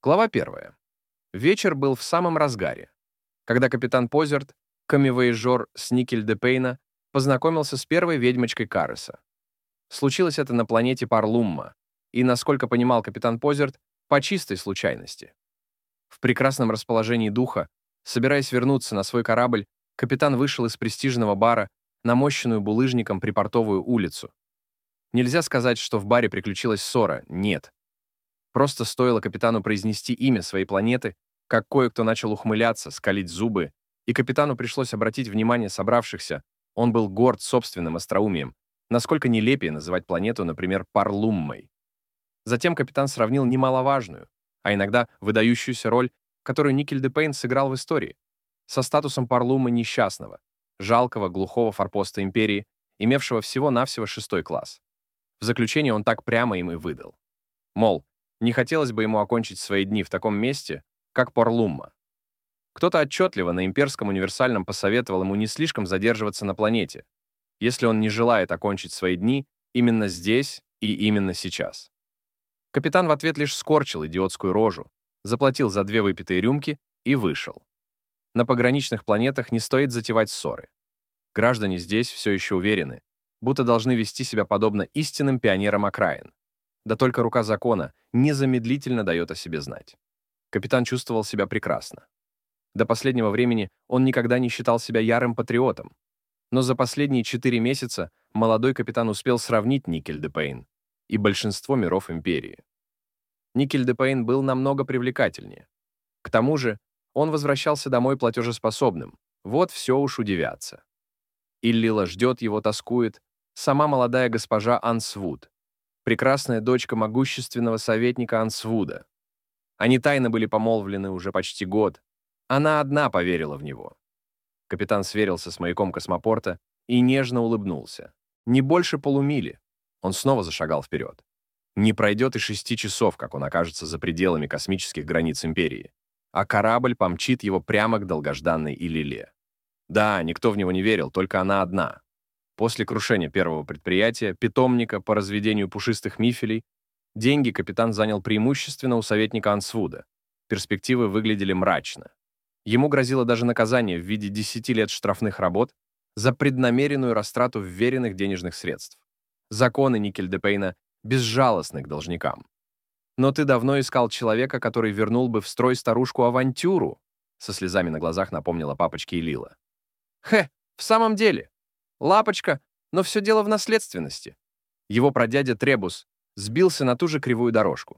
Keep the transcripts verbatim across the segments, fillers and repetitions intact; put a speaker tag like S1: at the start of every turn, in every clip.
S1: Глава первая. Вечер был в самом разгаре, когда капитан Позерт, камевояжер с Никель-де-Пейна, познакомился с первой ведьмочкой Карреса. Случилось это на планете Парлумма, и, насколько понимал капитан Позерт, по чистой случайности. В прекрасном расположении духа, собираясь вернуться на свой корабль, капитан вышел из престижного бара на мощенную булыжником припортовую улицу. Нельзя сказать, что в баре приключилась ссора, нет. Просто стоило капитану произнести имя своей планеты, как кое-кто начал ухмыляться, скалить зубы, и капитану пришлось обратить внимание собравшихся, он был горд собственным остроумием, насколько нелепее называть планету, например, Парлуммой. Затем капитан сравнил немаловажную, а иногда выдающуюся роль, которую Никель-де-Пейн сыграл в истории, со статусом Парлуммы несчастного, жалкого, глухого форпоста империи, имевшего всего-навсего шестой класс. В заключение он так прямо им и выдал. Мол, не хотелось бы ему окончить свои дни в таком месте, как Парлумма. Кто-то отчетливо на имперском универсальном посоветовал ему не слишком задерживаться на планете, если он не желает окончить свои дни именно здесь и именно сейчас. Капитан в ответ лишь скорчил идиотскую рожу, заплатил за две выпитые рюмки и вышел. На пограничных планетах не стоит затевать ссоры. Граждане здесь все еще уверены, будто должны вести себя подобно истинным пионерам окраин. Да только рука закона незамедлительно дает о себе знать. Капитан чувствовал себя прекрасно. До последнего времени он никогда не считал себя ярым патриотом. Но за последние четыре месяца молодой капитан успел сравнить Никель-де-Пейн и большинство миров империи. Никель-де-Пейн был намного привлекательнее. К тому же он возвращался домой платежеспособным. Вот все уж удивятся. Иллила ждет его, тоскует. Сама молодая госпожа Ансвуд, прекрасная дочка могущественного советника Ансвуда. Они тайно были помолвлены уже почти год. Она одна поверила в него. Капитан сверился с маяком космопорта и нежно улыбнулся. Не больше полумили. Он снова зашагал вперед. Не пройдет и шести часов, как он окажется за пределами космических границ Империи, а корабль помчит его прямо к долгожданной Иллиле. Да, никто в него не верил, только она одна. После крушения первого предприятия, питомника по разведению пушистых мифелей, деньги капитан занял преимущественно у советника Ансвуда. Перспективы выглядели мрачно. Ему грозило даже наказание в виде десяти лет штрафных работ за преднамеренную растрату вверенных денежных средств. Законы Никель-де-Пейна безжалостны к должникам. «Но ты давно искал человека, который вернул бы в строй старушку-авантюру», со слезами на глазах напомнила папочке Иллила. «Хе, в самом деле. Лапочка, но все дело в наследственности. Его прадядя Требус сбился на ту же кривую дорожку.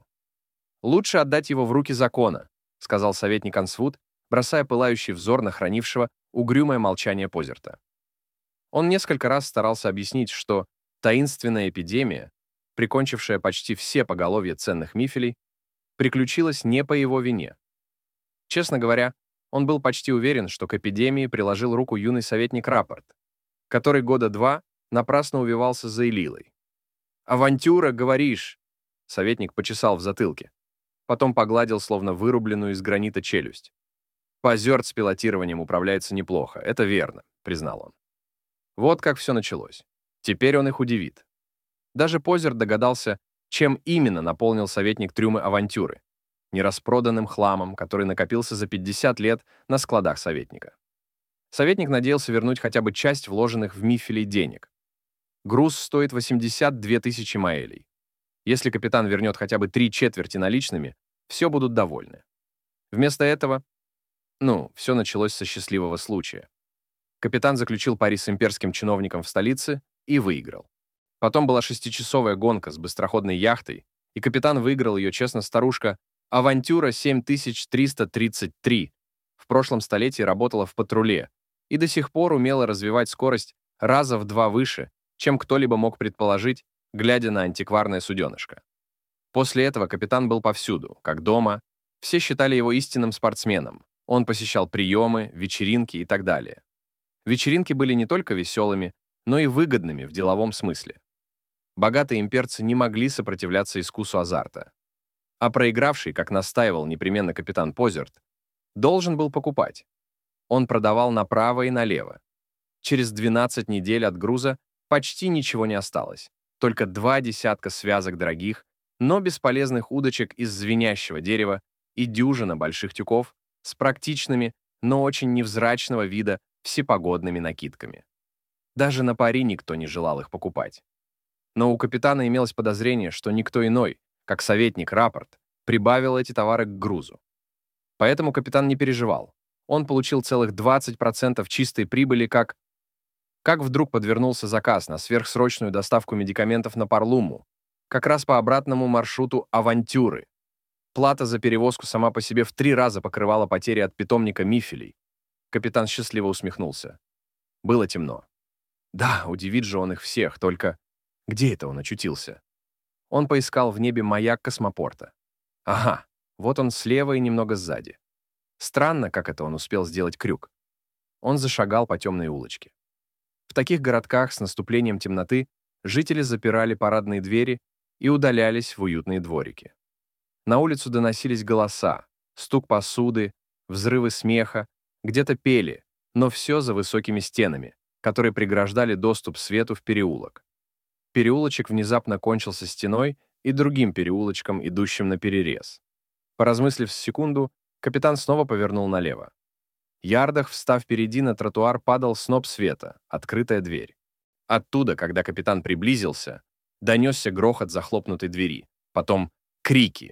S1: Лучше отдать его в руки закона», сказал советник Ансвуд, бросая пылающий взор на хранившего угрюмое молчание Позерта. Он несколько раз старался объяснить, что таинственная эпидемия, прикончившая почти все поголовья ценных мифелей, приключилась не по его вине. Честно говоря, он был почти уверен, что к эпидемии приложил руку юный советник Рапорт, который года два напрасно увивался за Иллилой. «Авантюра, говоришь?» Советник почесал в затылке. Потом погладил, словно вырубленную из гранита челюсть. «Позерт с пилотированием управляется неплохо, это верно», — признал он. Вот как все началось. Теперь он их удивит. Даже Позерт догадался, чем именно наполнил советник трюмы авантюры. Нераспроданным хламом, который накопился за пятьдесят лет на складах советника. Советник надеялся вернуть хотя бы часть вложенных в мифелей денег. Груз стоит восемьдесят две тысячи маэлей. Если капитан вернет хотя бы три четверти наличными, все будут довольны. Вместо этого, ну, все началось со счастливого случая. Капитан заключил пари с имперским чиновником в столице и выиграл. Потом была шестичасовая гонка с быстроходной яхтой, и капитан выиграл ее, честно, старушка «Авантюра семь тысяч триста тридцать три». В прошлом столетии работала в патруле и до сих пор умела развивать скорость раза в два выше, чем кто-либо мог предположить, глядя на антикварное суденышко. После этого капитан был повсюду, как дома, все считали его истинным спортсменом. Он посещал приемы, вечеринки и так далее. Вечеринки были не только веселыми, но и выгодными в деловом смысле. Богатые имперцы не могли сопротивляться искусу азарта. А проигравший, как настаивал непременно капитан Позерт, должен был покупать. Он продавал направо и налево. Через двенадцать недель от груза почти ничего не осталось. Только два десятка связок дорогих, но бесполезных удочек из звенящего дерева и дюжина больших тюков с практичными, но очень невзрачного вида всепогодными накидками. Даже на пари никто не желал их покупать. Но у капитана имелось подозрение, что никто иной, как советник Рапорт, прибавил эти товары к грузу. Поэтому капитан не переживал. Он получил целых двадцать процентов чистой прибыли, как... Как вдруг подвернулся заказ на сверхсрочную доставку медикаментов на Парлуму, как раз по обратному маршруту «Авантюры». Плата за перевозку сама по себе в три раза покрывала потери от питомника мифелей. Капитан счастливо усмехнулся. Было темно. Да, удивит же он их всех, только где это он очутился? Он поискал в небе маяк космопорта. Ага, вот он слева и немного сзади. Странно, как это он успел сделать крюк. Он зашагал по темной улочке. В таких городках с наступлением темноты жители запирали парадные двери и удалялись в уютные дворики. На улицу доносились голоса, стук посуды, взрывы смеха, где-то пели, но все за высокими стенами, которые преграждали доступ свету в переулок. Переулочек внезапно кончился стеной и другим переулочком, идущим наперерез. Поразмыслив секунду, капитан снова повернул налево. Ярдах, встав впереди, на тротуар падал сноп света, открытая дверь. Оттуда, когда капитан приблизился, донесся грохот захлопнутой двери, потом крики.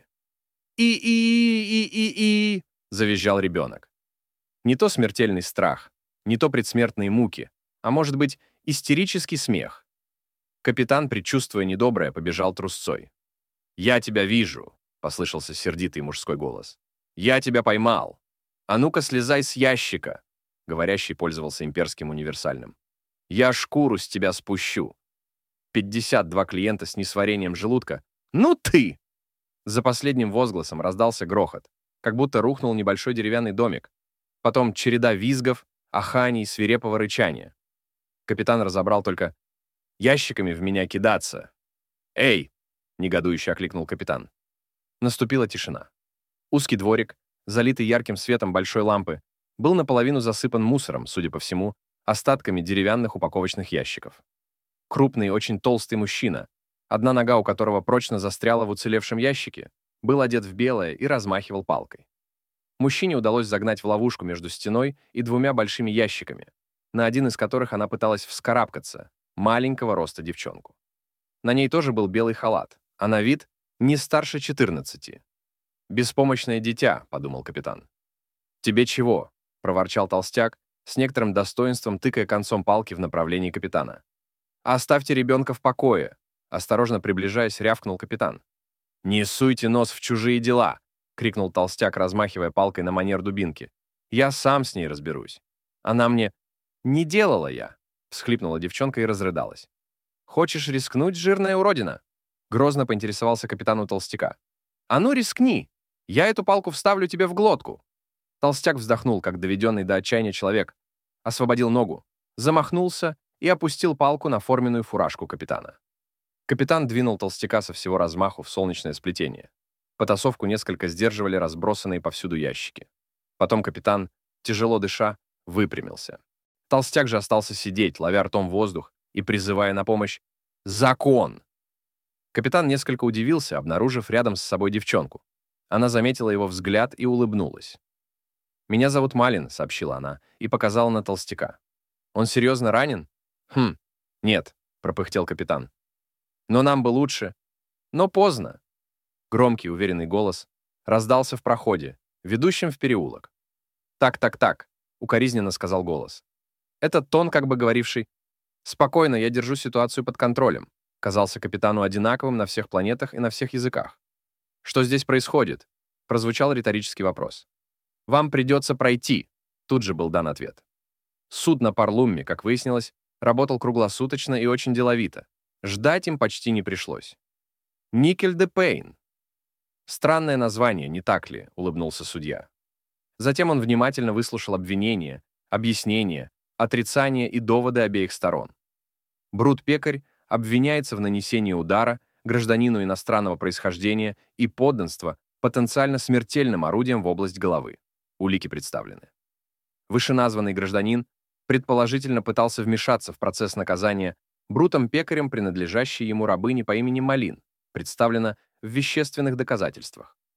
S1: «И-и-и-и-и-и!» — завизжал ребенок. Не то смертельный страх, не то предсмертные муки, а может быть, истерический смех. Капитан, предчувствуя недоброе, побежал трусцой. «Я тебя вижу!» — послышался сердитый мужской голос. «Я тебя поймал! А ну-ка слезай с ящика!» Говорящий пользовался имперским универсальным. «Я шкуру с тебя спущу!» пятьдесят два клиента с несварением желудка. «Ну ты!» За последним возгласом раздался грохот, как будто рухнул небольшой деревянный домик. Потом череда визгов, аханий, свирепого рычания. Капитан разобрал только «ящиками в меня кидаться». «Эй!» — негодующе окликнул капитан. Наступила тишина. Узкий дворик, залитый ярким светом большой лампы, был наполовину засыпан мусором, судя по всему, остатками деревянных упаковочных ящиков. Крупный, очень толстый мужчина, одна нога у которого прочно застряла в уцелевшем ящике, был одет в белое и размахивал палкой. Мужчине удалось загнать в ловушку между стеной и двумя большими ящиками, на один из которых она пыталась вскарабкаться, маленького роста девчонку. На ней тоже был белый халат, а на вид не старше четырнадцати. «Беспомощное дитя», — подумал капитан. «Тебе чего?» — проворчал толстяк, с некоторым достоинством тыкая концом палки в направлении капитана. «Оставьте ребенка в покое», — осторожно приближаясь, рявкнул капитан. «Не суйте нос в чужие дела», — крикнул толстяк, размахивая палкой на манер дубинки. «Я сам с ней разберусь. Она мне...» «Не делала я», — всхлипнула девчонка и разрыдалась. «Хочешь рискнуть, жирная уродина?» — грозно поинтересовался капитан у толстяка. «А ну, рискни! Я эту палку вставлю тебе в глотку!» Толстяк вздохнул, как доведенный до отчаяния человек, освободил ногу, замахнулся и опустил палку на форменную фуражку капитана. Капитан двинул толстяка со всего размаху в солнечное сплетение. Потасовку несколько сдерживали разбросанные повсюду ящики. Потом капитан, тяжело дыша, выпрямился. Толстяк же остался сидеть, ловя ртом воздух и призывая на помощь «Закон!». Капитан несколько удивился, обнаружив рядом с собой девчонку. Она заметила его взгляд и улыбнулась. «Меня зовут Малин», — сообщила она, и показала на толстяка. «Он серьезно ранен?» «Хм, нет», — пропыхтел капитан. «Но нам бы лучше». «Но поздно». Громкий, уверенный голос раздался в проходе, ведущем в переулок. «Так, так, так», — укоризненно сказал голос. Этот тон, как бы говоривший «Спокойно, я держу ситуацию под контролем», казался капитану одинаковым на всех планетах и на всех языках. «Что здесь происходит?» — прозвучал риторический вопрос. «Вам придется пройти», — тут же был дан ответ. Суд на Парлумме, как выяснилось, работал круглосуточно и очень деловито. Ждать им почти не пришлось. «Никель де Пейн». «Странное название, не так ли?» — улыбнулся судья. Затем он внимательно выслушал обвинения, объяснения, отрицания и доводы обеих сторон. Брут-пекарь обвиняется в нанесении удара гражданину иностранного происхождения и подданства потенциально смертельным орудием в область головы. Улики представлены. Вышеназванный гражданин предположительно пытался вмешаться в процесс наказания брутом-пекарем, принадлежащей ему рабыне по имени Малин, представлена в вещественных доказательствах.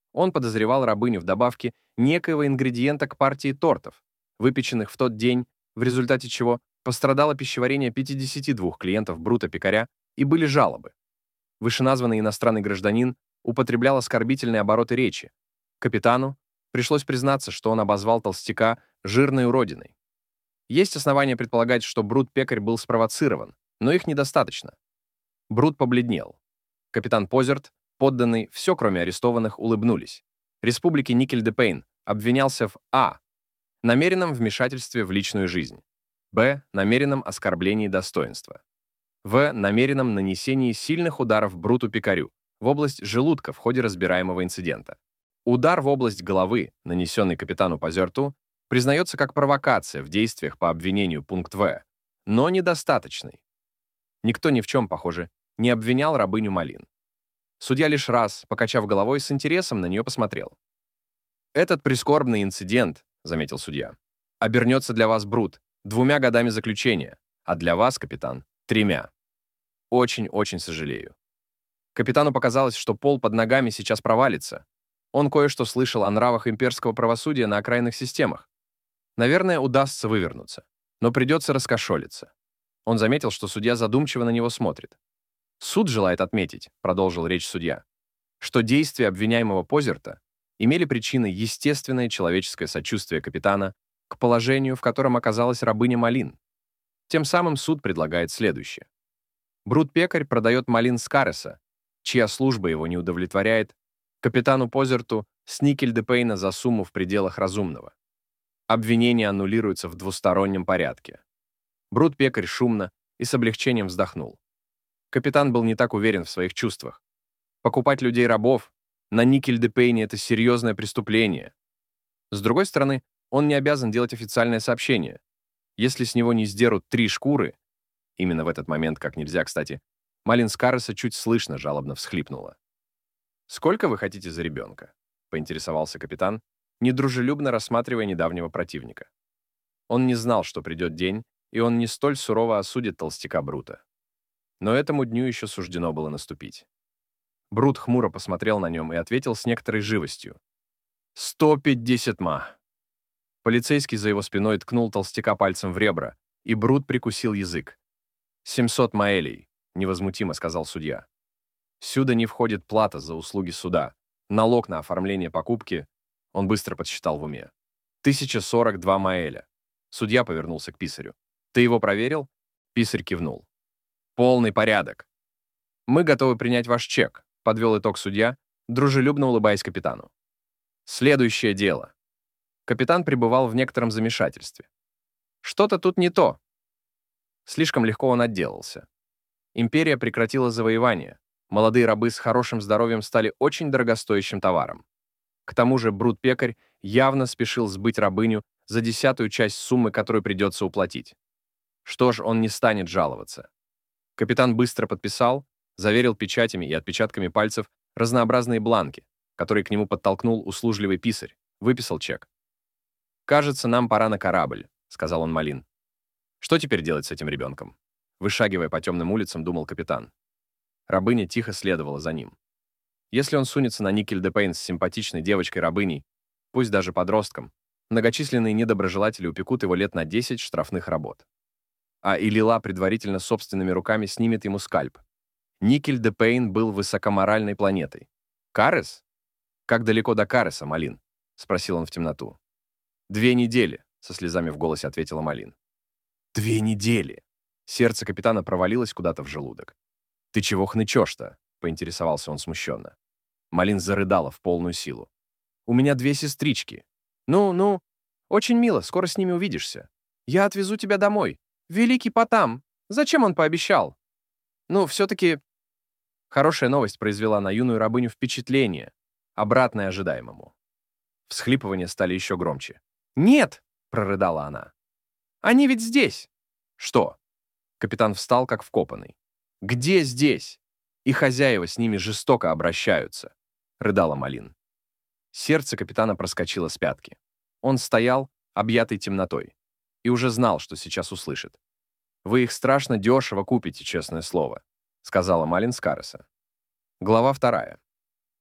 S1: Он подозревал рабыню в добавке некоего ингредиента к партии тортов, выпеченных в тот день, в результате чего пострадало пищеварение пятидесяти двух клиентов Брута-пекаря и были жалобы. Вышеназванный иностранный гражданин употреблял оскорбительные обороты речи. Капитану пришлось признаться, что он обозвал толстяка жирной уродиной. Есть основания предполагать, что Брут-пекарь был спровоцирован, но их недостаточно. Брут побледнел. Капитан Позерт, подданный, все кроме арестованных, улыбнулись. Республики Никель-де-Пейн обвинялся в а. намеренном вмешательстве в личную жизнь, б. намеренном оскорблении достоинства, в. намеренном нанесении сильных ударов Бруту-пекарю в область желудка в ходе разбираемого инцидента. Удар в область головы, нанесенный капитану Позерту, признается как провокация в действиях по обвинению пункт В, но недостаточный. Никто ни в чем, похоже, не обвинял рабыню Малин. Судья лишь раз, покачав головой, с интересом на нее посмотрел. «Этот прискорбный инцидент, — заметил судья, — обернется для вас, Брут, двумя годами заключения, а для вас, капитан, тремя. Очень-очень сожалею». Капитану показалось, что пол под ногами сейчас провалится. Он кое-что слышал о нравах имперского правосудия на окраинных системах. Наверное, удастся вывернуться, но придется раскошелиться. Он заметил, что судья задумчиво на него смотрит. «Суд желает отметить, — продолжил речь судья, — что действия обвиняемого Позерта имели причиной естественное человеческое сочувствие капитана к положению, в котором оказалась рабыня Малин. Тем самым суд предлагает следующее. Брут-пекарь продает Малин Скареса, чья служба его не удовлетворяет, капитану Позерту с Никель-де-Пейна за сумму в пределах разумного. Обвинение аннулируется в двустороннем порядке». Брут-пекарь шумно и с облегчением вздохнул. Капитан был не так уверен в своих чувствах. Покупать людей-рабов на Никель-де-Пейне — это серьезное преступление. С другой стороны, он не обязан делать официальное сообщение. Если с него не сдерут три шкуры, именно в этот момент, как нельзя, кстати, Малин Скареса чуть слышно жалобно всхлипнула. «Сколько вы хотите за ребенка?» — поинтересовался капитан, недружелюбно рассматривая недавнего противника. Он не знал, что придет день, и он не столь сурово осудит толстяка Брута. Но этому дню еще суждено было наступить. Брут хмуро посмотрел на нем и ответил с некоторой живостью. «Сто пятьдесят ма». Полицейский за его спиной ткнул толстяка пальцем в ребра, и Брут прикусил язык. «Семьсот маэлей», — невозмутимо сказал судья. «Сюда не входит плата за услуги суда. Налог на оформление покупки», — он быстро подсчитал в уме. «тысяча сорок два маэля». Судья повернулся к писарю. «Ты его проверил?» Писарь кивнул. «Полный порядок. Мы готовы принять ваш чек», — подвел итог судья, дружелюбно улыбаясь капитану. «Следующее дело». Капитан пребывал в некотором замешательстве. Что-то тут не то. Слишком легко он отделался. Империя прекратила завоевание. Молодые рабы с хорошим здоровьем стали очень дорогостоящим товаром. К тому же Брут-пекарь явно спешил сбыть рабыню за десятую часть суммы, которую придется уплатить. Что ж, он не станет жаловаться. Капитан быстро подписал, заверил печатями и отпечатками пальцев разнообразные бланки, которые к нему подтолкнул услужливый писарь, выписал чек. «Кажется, нам пора на корабль», — сказал он Малин. «Что теперь делать с этим ребенком?» Вышагивая по темным улицам, думал капитан. Рабыня тихо следовала за ним. Если он сунется на Никель-де-Пейн с симпатичной девочкой-рабыней, пусть даже подростком, многочисленные недоброжелатели упекут его лет на десять штрафных работ. А Илила предварительно собственными руками снимет ему скальп. Никель-де-Пейн был высокоморальной планетой. «Карес? Как далеко до Кареса, Малин?» — спросил он в темноту. «Две недели», — со слезами в голосе ответила Малин. «Две недели!» Сердце капитана провалилось куда-то в желудок. «Ты чего хнычешь-то?» — поинтересовался он смущенно. Малин зарыдала в полную силу. «У меня две сестрички. Ну, ну, очень мило, скоро с ними увидишься. Я отвезу тебя домой. Великий Потам! Зачем он пообещал?» Ну, все-таки... Хорошая новость произвела на юную рабыню впечатление, обратное ожидаемому. Всхлипывания стали еще громче. «Нет!» — прорыдала она. «Они ведь здесь!» «Что?» Капитан встал, как вкопанный. «Где здесь? И хозяева с ними жестоко обращаются», — рыдала Малин. Сердце капитана проскочило с пятки. Он стоял, объятый темнотой, и уже знал, что сейчас услышит. «Вы их страшно дешево купите, честное слово», — сказала Малин Скареса. Глава вторая.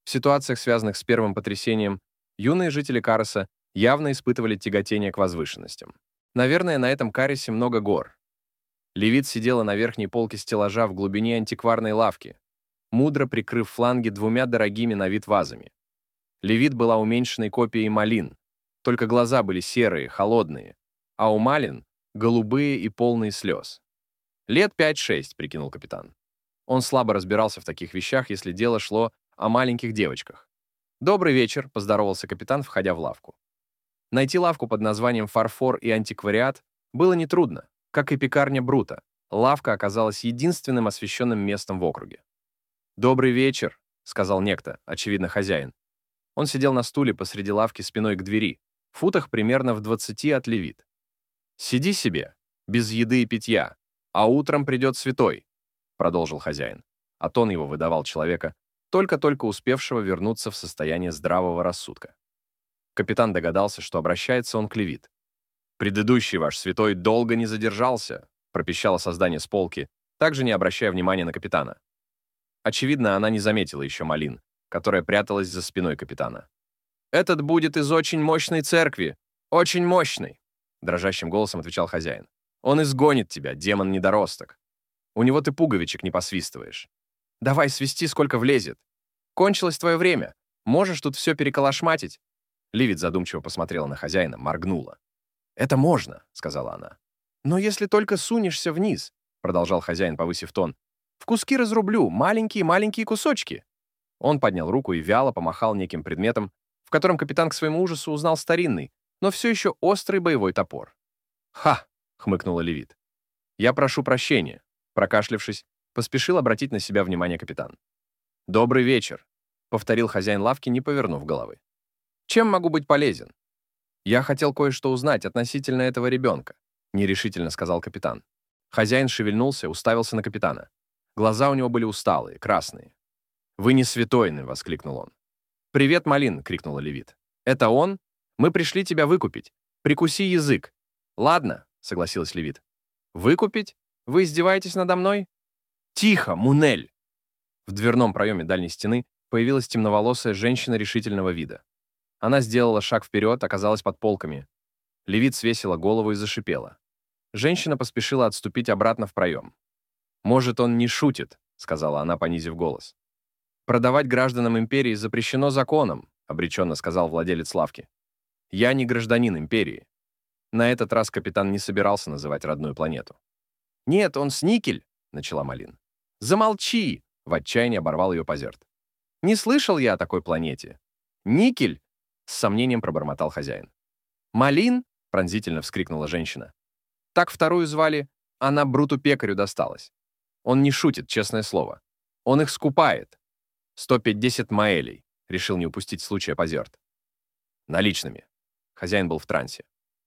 S1: В ситуациях, связанных с первым потрясением, юные жители Карреса явно испытывали тяготение к возвышенностям. Наверное, на этом Карресе много гор. Левит сидела на верхней полке стеллажа в глубине антикварной лавки, мудро прикрыв фланги двумя дорогими на вид вазами. Левит была уменьшенной копией Малин, только глаза были серые, холодные, а у Малин — голубые и полные слез. «Лет пять-шесть», — прикинул капитан. Он слабо разбирался в таких вещах, если дело шло о маленьких девочках. «Добрый вечер», — поздоровался капитан, входя в лавку. Найти лавку под названием «Фарфор и антиквариат» было нетрудно, как и пекарня Брута. Лавка оказалась единственным освещенным местом в округе. «Добрый вечер», — сказал некто, очевидно, хозяин. Он сидел на стуле посреди лавки спиной к двери, в футах примерно в двадцати от Левит. «Сиди себе, без еды и питья, а утром придет святой», — продолжил хозяин, а тон его выдавал человека, только-только успевшего вернуться в состояние здравого рассудка. Капитан догадался, что обращается он к Левит. «Предыдущий ваш святой долго не задержался», — пропищало создание с полки, также не обращая внимания на капитана. Очевидно, она не заметила еще Малин, которая пряталась за спиной капитана. «Этот будет из очень мощной церкви, очень мощной», — дрожащим голосом отвечал хозяин. «Он изгонит тебя, демон-недоросток. У него ты пуговичек не посвистываешь. Давай свисти, сколько влезет. Кончилось твое время. Можешь тут все переколошматить». Ливит задумчиво посмотрела на хозяина, моргнула. «Это можно», — сказала она. «Но если только сунешься вниз», — продолжал хозяин, повысив тон, «в куски разрублю, маленькие-маленькие кусочки». Он поднял руку и вяло помахал неким предметом, в котором капитан к своему ужасу узнал старинный, но все еще острый боевой топор. «Ха!» — хмыкнула Левит. «Я прошу прощения», — прокашлявшись, поспешил обратить на себя внимание капитан. «Добрый вечер», — повторил хозяин лавки, не повернув головы. «Чем могу быть полезен?» «Я хотел кое-что узнать относительно этого ребенка», — нерешительно сказал капитан. Хозяин шевельнулся, уставился на капитана. Глаза у него были усталые, красные. «Вы не святой!» — воскликнул он. «Привет, Малин!» — крикнула Левит. «Это он? Мы пришли тебя выкупить. Прикуси язык». «Ладно», — согласилась Левит. «Выкупить? Вы издеваетесь надо мной?» «Тихо, Мунель!» В дверном проеме дальней стены появилась темноволосая женщина решительного вида. Она сделала шаг вперед, оказалась под полками. Левит свесила голову и зашипела. Женщина поспешила отступить обратно в проем. «Может, он не шутит», — сказала она, понизив голос. «Продавать гражданам империи запрещено законом», — обреченно сказал владелец лавки. «Я не гражданин империи». На этот раз капитан не собирался называть родную планету. «Нет, он Сникель», — начала Малин. «Замолчи!» — в отчаянии оборвал ее Позерт. «Не слышал я о такой планете. Никель!» — с сомнением пробормотал хозяин. «Малин?» — пронзительно вскрикнула женщина. Так вторую звали, она Бруту-пекарю досталась. Он не шутит, честное слово. Он их скупает. сто пятьдесят маэлей, решил не упустить случая Позерт. Наличными. Хозяин был в трансе.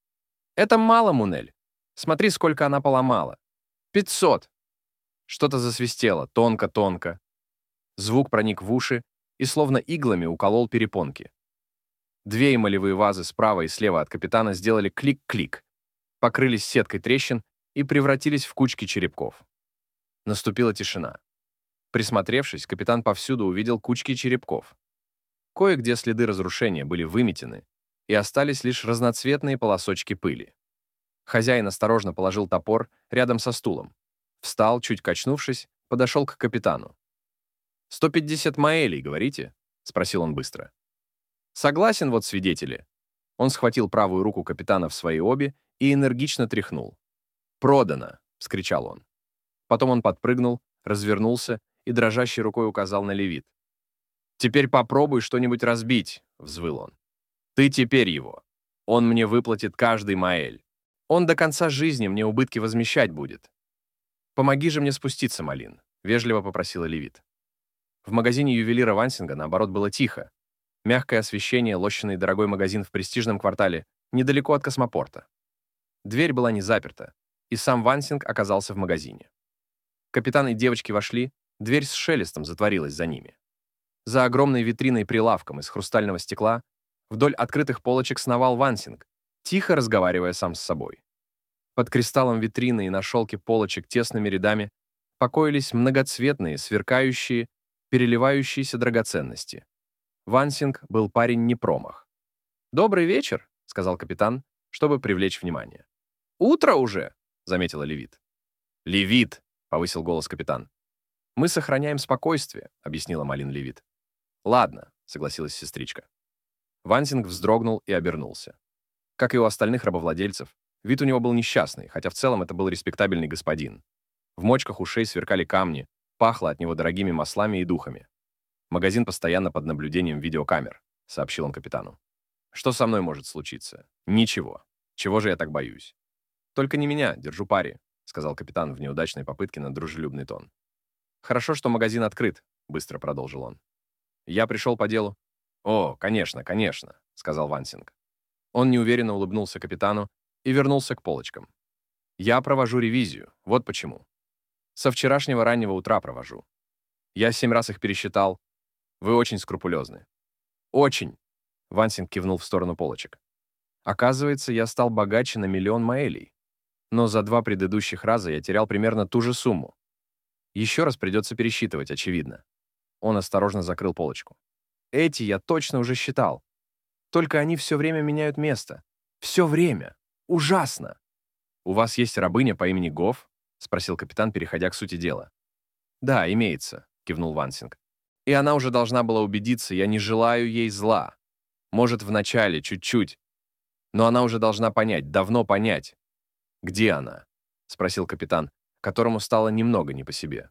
S1: «Это мало, Мунель. Смотри, сколько она поломала. Пятьсот!» Что-то засвистело, тонко-тонко. Звук проник в уши и словно иглами уколол перепонки. Две эмалевые вазы справа и слева от капитана сделали клик-клик, покрылись сеткой трещин и превратились в кучки черепков. Наступила тишина. Присмотревшись, капитан повсюду увидел кучки черепков. Кое-где следы разрушения были выметены, и остались лишь разноцветные полосочки пыли. Хозяин осторожно положил топор рядом со стулом. Встал, чуть качнувшись, подошел к капитану. «Сто пятьдесят маэлей, говорите?» — спросил он быстро. «Согласен, вот свидетели». Он схватил правую руку капитана в свои обе и энергично тряхнул. «Продано!» — вскричал он. Потом он подпрыгнул, развернулся и дрожащей рукой указал на Левит. «Теперь попробуй что-нибудь разбить», — взвыл он. «Ты теперь его. Он мне выплатит каждый маэль. Он до конца жизни мне убытки возмещать будет». «Помоги же мне спуститься, Малин», — вежливо попросила Левит. В магазине ювелира Вансинга, наоборот, было тихо. Мягкое освещение, лощеный дорогой магазин в престижном квартале, недалеко от космопорта. Дверь была не заперта, и сам Вансинг оказался в магазине. Капитан и девочки вошли, дверь с шелестом затворилась за ними. За огромной витриной прилавком из хрустального стекла вдоль открытых полочек сновал Вансинг, тихо разговаривая сам с собой. Под кристаллом витрины и на шелке полочек тесными рядами покоились многоцветные, сверкающие, переливающиеся драгоценности. Вансинг был парень не промах. «Добрый вечер», — сказал капитан, чтобы привлечь внимание. «Утро уже», — заметила Левит. «Левит», — повысил голос капитан. «Мы сохраняем спокойствие», — объяснила Малин Левит. «Ладно», — согласилась сестричка. Вансинг вздрогнул и обернулся. Как и у остальных рабовладельцев, вид у него был несчастный, хотя в целом это был респектабельный господин. В мочках ушей сверкали камни, пахло от него дорогими маслами и духами. «Магазин постоянно под наблюдением видеокамер», — сообщил он капитану. «Что со мной может случиться? Ничего. Чего же я так боюсь?» «Только не меня, держу пари», — сказал капитан в неудачной попытке на дружелюбный тон. «Хорошо, что магазин открыт», — быстро продолжил он. «Я пришел по делу». «О, конечно, конечно», — сказал Вансинг. Он неуверенно улыбнулся капитану и вернулся к полочкам. «Я провожу ревизию, вот почему. Со вчерашнего раннего утра провожу. Я семь раз их пересчитал. Вы очень скрупулезны». «Очень», — Вансинг кивнул в сторону полочек. «Оказывается, я стал богаче на миллион маэлей. Но за два предыдущих раза я терял примерно ту же сумму. Еще раз придется пересчитывать, очевидно». Он осторожно закрыл полочку. «Эти я точно уже считал. Только они все время меняют место. Все время. Ужасно!» «У вас есть рабыня по имени Гоф?» — спросил капитан, переходя к сути дела. «Да, имеется», — кивнул Вансинг. «И она уже должна была убедиться, я не желаю ей зла. Может, вначале, чуть-чуть. Но она уже должна понять, давно понять». «Где она?» — спросил капитан, которому стало немного не по себе.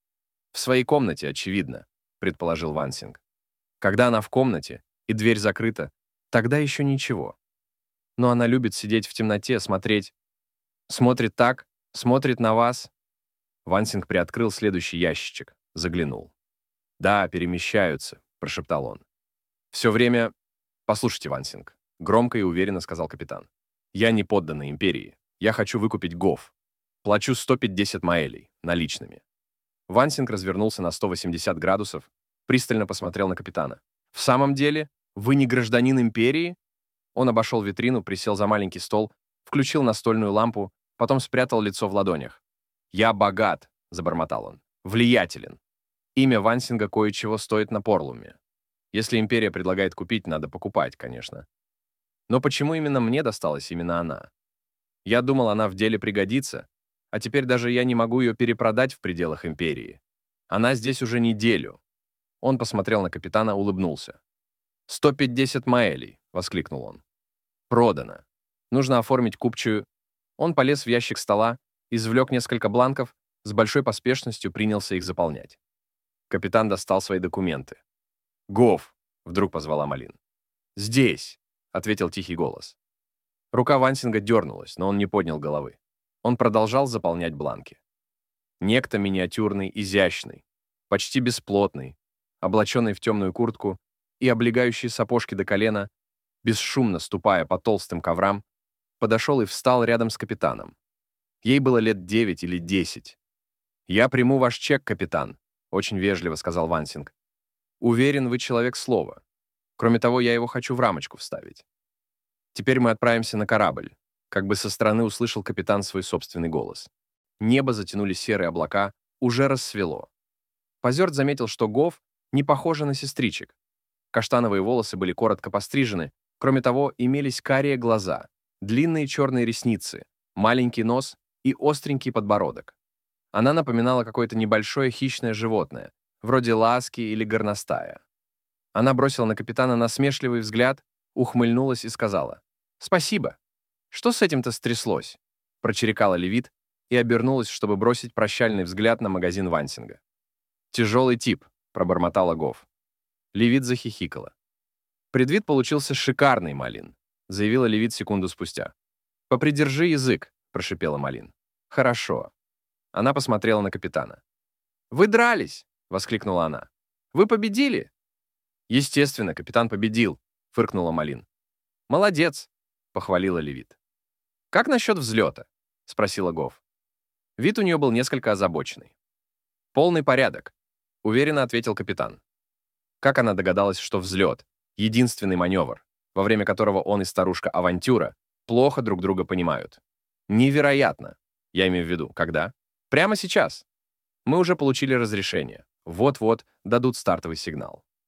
S1: «В своей комнате, очевидно», — предположил Вансинг. «Когда она в комнате, и дверь закрыта, тогда еще ничего. Но она любит сидеть в темноте, смотреть. Смотрит так, смотрит на вас». Вансинг приоткрыл следующий ящичек, заглянул. «Да, перемещаются», — прошептал он. «Все время...» «Послушайте, Вансинг», — громко и уверенно сказал капитан. «Я не подданный империи. Я хочу выкупить Гоф. Плачу сто пятьдесят маэлей, наличными». Вансинг развернулся на сто восемьдесят градусов, пристально посмотрел на капитана. «В самом деле? Вы не гражданин империи?» Он обошел витрину, присел за маленький стол, включил настольную лампу, потом спрятал лицо в ладонях. «Я богат», — забормотал он, — «влиятелен. Имя Вансинга кое-чего стоит на Порлуме. Если империя предлагает купить, надо покупать, конечно. Но почему именно мне досталась именно она? Я думал, она в деле пригодится, а теперь даже я не могу ее перепродать в пределах империи. Она здесь уже неделю». Он посмотрел на капитана, улыбнулся. «Сто пятьдесят маэлей», — воскликнул он. «Продано. Нужно оформить купчую». Он полез в ящик стола, извлек несколько бланков, с большой поспешностью принялся их заполнять. Капитан достал свои документы. «Гоф!» — вдруг позвала Малин. «Здесь!» — ответил тихий голос. Рука Вансинга дернулась, но он не поднял головы. Он продолжал заполнять бланки. Некто миниатюрный, изящный, почти бесплотный, облаченный в темную куртку и облегающие сапожки до колена, бесшумно ступая по толстым коврам, подошел и встал рядом с капитаном. Ей было лет девять или десять. «Я приму ваш чек, капитан», — очень вежливо сказал Вансинг. «Уверен, вы человек слова. Кроме того, я его хочу в рамочку вставить. Теперь мы отправимся на корабль», — как бы со стороны услышал капитан свой собственный голос. Небо затянули серые облака, уже рассвело. Позерт заметил, что Гоф не похожа на сестричек. Каштановые волосы были коротко пострижены, кроме того, имелись карие глаза, длинные черные ресницы, маленький нос и остренький подбородок. Она напоминала какое-то небольшое хищное животное, вроде ласки или горностая. Она бросила на капитана насмешливый взгляд, ухмыльнулась и сказала: «Спасибо. Что с этим-то стряслось?» Прочирикала Левит и обернулась, чтобы бросить прощальный взгляд на магазин Вансинга. «Тяжелый тип», — пробормотала Гоф. Левит захихикала. «Предвид получился шикарный, Малин», — заявила Левит секунду спустя. «Попридержи язык», — прошипела Малин. «Хорошо». Она посмотрела на капитана. «Вы дрались!» — воскликнула она. «Вы победили?» «Естественно, капитан победил», — фыркнула Малин. «Молодец», — похвалила Левит. «Как насчет взлета?» — спросила Гоф. Вид у нее был несколько озабоченный. «Полный порядок», — уверенно ответил капитан. Как она догадалась, что взлет — единственный маневр, во время которого он и старушка-авантюра плохо друг друга понимают? Невероятно. Я имею в виду, когда? Прямо сейчас. Мы уже получили разрешение. Вот-вот дадут стартовый сигнал.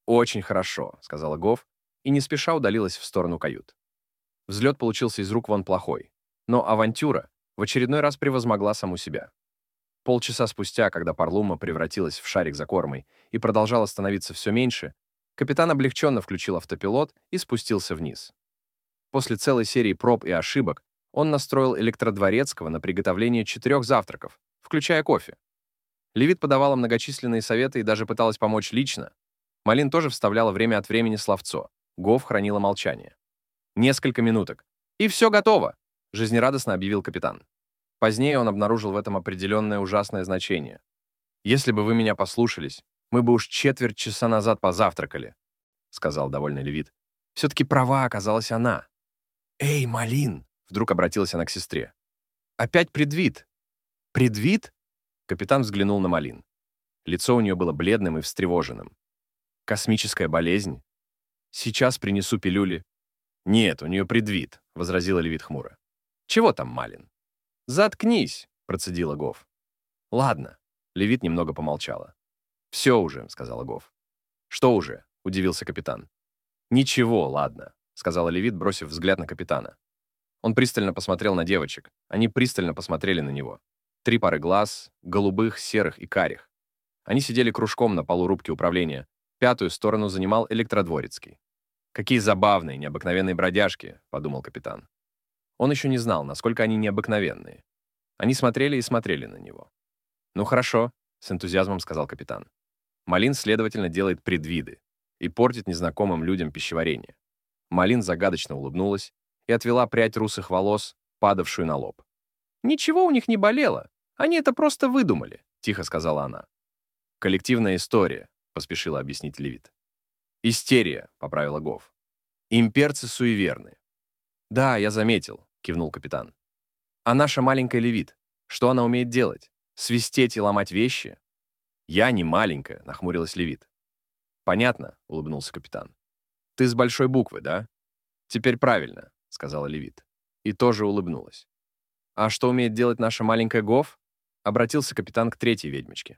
S1: «Очень хорошо», — сказала Гофф, и не спеша удалилась в сторону кают. Взлет получился из рук вон плохой, но авантюра в очередной раз превозмогла саму себя. Полчаса спустя, когда Парлума превратилась в шарик за кормой и продолжала становиться все меньше, капитан облегченно включил автопилот и спустился вниз. После целой серии проб и ошибок он настроил электродворецкого на приготовление четырех завтраков, включая кофе. Левит подавала многочисленные советы и даже пыталась помочь лично. Малин тоже вставляла время от времени словцо. Гофф хранила молчание. Несколько минуток. «И все готово!» — жизнерадостно объявил капитан. Позднее он обнаружил в этом определенное ужасное значение. «Если бы вы меня послушались, мы бы уж четверть часа назад позавтракали», — сказал довольный Левит. Все-таки права оказалась она. «Эй, Малин!» — вдруг обратилась она к сестре. «Опять предвид!» «Предвид?» — капитан взглянул на Малин. Лицо у нее было бледным и встревоженным. «Космическая болезнь? Сейчас принесу пилюли». «Нет, у нее предвид», — возразила Левит хмуро. «Чего там, Малин?» «Заткнись», — процедила Гофф. «Ладно», — Левит немного помолчала. «Все уже», — сказала Гофф. «Что уже?» — удивился капитан. «Ничего, ладно», — сказала Левит, бросив взгляд на капитана. Он пристально посмотрел на девочек. Они пристально посмотрели на него. Три пары глаз, голубых, серых и карих. Они сидели кружком на полу рубки управления. Пятую сторону занимал электродворецкий. «Какие забавные, необыкновенные бродяжки», — подумал капитан. Он еще не знал, насколько они необыкновенные. Они смотрели и смотрели на него. «Ну хорошо», — с энтузиазмом сказал капитан. Малин, следовательно, делает предвиды и портит незнакомым людям пищеварение. Малин загадочно улыбнулась и отвела прядь русых волос, падавшую на лоб. «Ничего у них не болело. Они это просто выдумали», — тихо сказала она. «Коллективная история», — поспешила объяснить Левит. «Истерия», — поправила Гофф. «Имперцы суеверны». «Да, я заметил», — кивнул капитан. «А наша маленькая Левит, что она умеет делать? Свистеть и ломать вещи?» «Я не маленькая», — нахмурилась Левит. «Понятно», — улыбнулся капитан. «Ты с большой буквы, да?» «Теперь правильно», — сказала Левит. И тоже улыбнулась. «А что умеет делать наша маленькая Гофф?» — обратился капитан к третьей ведьмочке.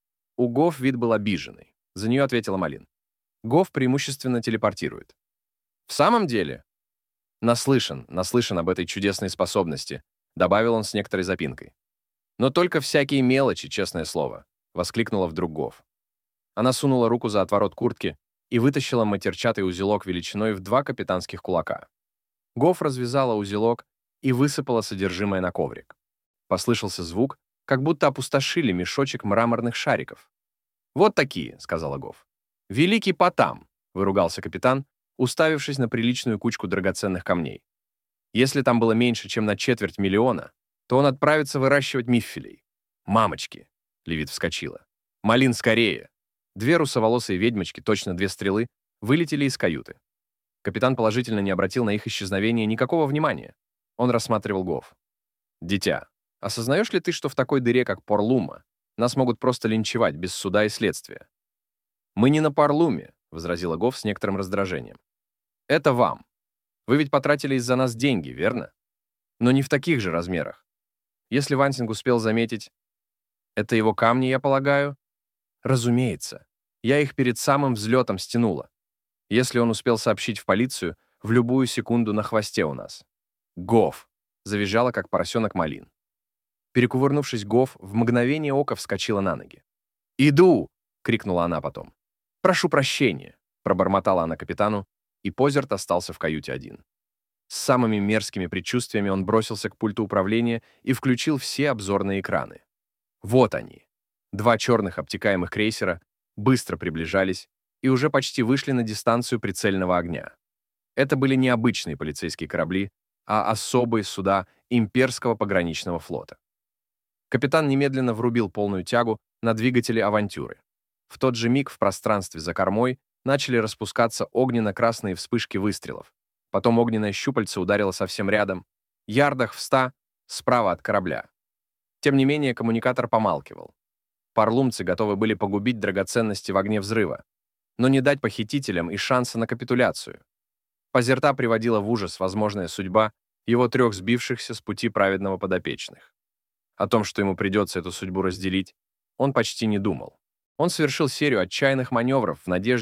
S1: У Гофф вид был обиженный. За нее ответила Малин. Гофф преимущественно телепортирует. «В самом деле?» «Наслышан, наслышан об этой чудесной способности», — добавил он с некоторой запинкой. «Но только всякие мелочи, честное слово», — воскликнула вдруг Гофф. Она сунула руку за отворот куртки и вытащила матерчатый узелок величиной в два капитанских кулака. Гофф развязала узелок и высыпала содержимое на коврик. Послышался звук, как будто опустошили мешочек мраморных шариков. «Вот такие», — сказала Гофф. «Великий Потам», — выругался капитан, уставившись на приличную кучку драгоценных камней. «Если там было меньше, чем на четверть миллиона, то он отправится выращивать миффелей». «Мамочки!» — Левит вскочила. «Малин, скорее!» Две русоволосые ведьмочки, точно две стрелы, вылетели из каюты. Капитан положительно не обратил на их исчезновение никакого внимания. Он рассматривал Гофф. «Дитя, осознаешь ли ты, что в такой дыре, как Парлума, нас могут просто линчевать без суда и следствия?» «Мы не на Парлуме», — возразила Гофф с некоторым раздражением. «Это вам. Вы ведь потратили из-за нас деньги, верно? Но не в таких же размерах. Если Вансинг успел заметить... Это его камни, я полагаю?» «Разумеется. Я их перед самым взлетом стянула. Если он успел сообщить в полицию, в любую секунду на хвосте у нас». «Гофф!» — завизжала, как поросенок Малин. Перекувырнувшись, Гофф в мгновение ока вскочила на ноги. «Иду!» — крикнула она потом. «Прошу прощения!» — пробормотала она капитану, и Позерт остался в каюте один. С самыми мерзкими предчувствиями он бросился к пульту управления и включил все обзорные экраны. Вот они. Два черных обтекаемых крейсера быстро приближались и уже почти вышли на дистанцию прицельного огня. Это были не обычные полицейские корабли, а особые суда имперского пограничного флота. Капитан немедленно врубил полную тягу на двигатели «Авантюры». В тот же миг в пространстве за кормой начали распускаться огненно-красные вспышки выстрелов. Потом огненное щупальце ударило совсем рядом, ярдах в ста, справа от корабля. Тем не менее, коммуникатор помалкивал. Парлумцы готовы были погубить драгоценности в огне взрыва, но не дать похитителям и шанса на капитуляцию. Позерта приводила в ужас возможная судьба его трех сбившихся с пути праведного подопечных. О том, что ему придется эту судьбу разделить, он почти не думал. Он совершил серию отчаянных маневров в надежде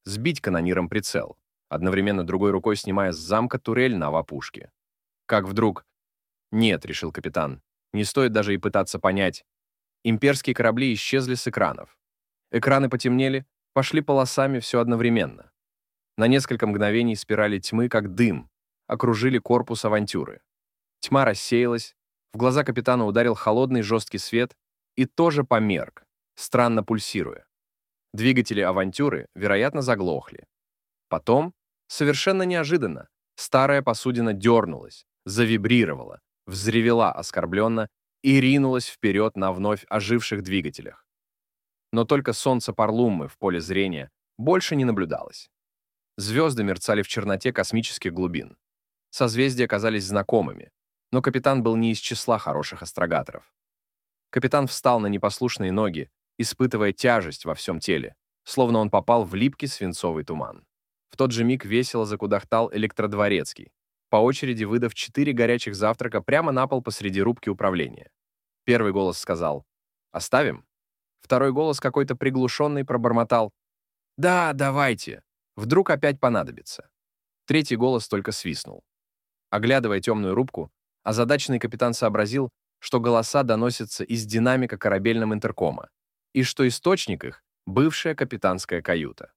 S1: сбить канониром прицел, одновременно другой рукой снимая с замка турель на опушке. Как вдруг... «Нет», — решил капитан, — «не стоит даже и пытаться понять». Имперские корабли исчезли с экранов. Экраны потемнели, пошли полосами все одновременно. На несколько мгновений спирали тьмы, как дым, окружили корпус авантюры. Тьма рассеялась, в глаза капитана ударил холодный жесткий свет и тоже померк, странно пульсируя. Двигатели авантюры, вероятно, заглохли. Потом, совершенно неожиданно, старая посудина дернулась, завибрировала, взревела оскорбленно и ринулась вперед на вновь оживших двигателях. Но только солнце Парлуммы в поле зрения больше не наблюдалось. Звезды мерцали в черноте космических глубин. Созвездия казались знакомыми, но капитан был не из числа хороших астрогаторов. Капитан встал на непослушные ноги, испытывая тяжесть во всем теле, словно он попал в липкий свинцовый туман. В тот же миг весело закудахтал электродворецкий, по очереди выдав четыре горячих завтрака прямо на пол посреди рубки управления. Первый голос сказал «Оставим?». Второй голос какой-то приглушенный пробормотал «Да, давайте, вдруг опять понадобится». Третий голос только свистнул. Оглядывая темную рубку, озадаченный капитан сообразил, что голоса доносятся из динамика корабельного интеркома, и что источник их — бывшая капитанская каюта.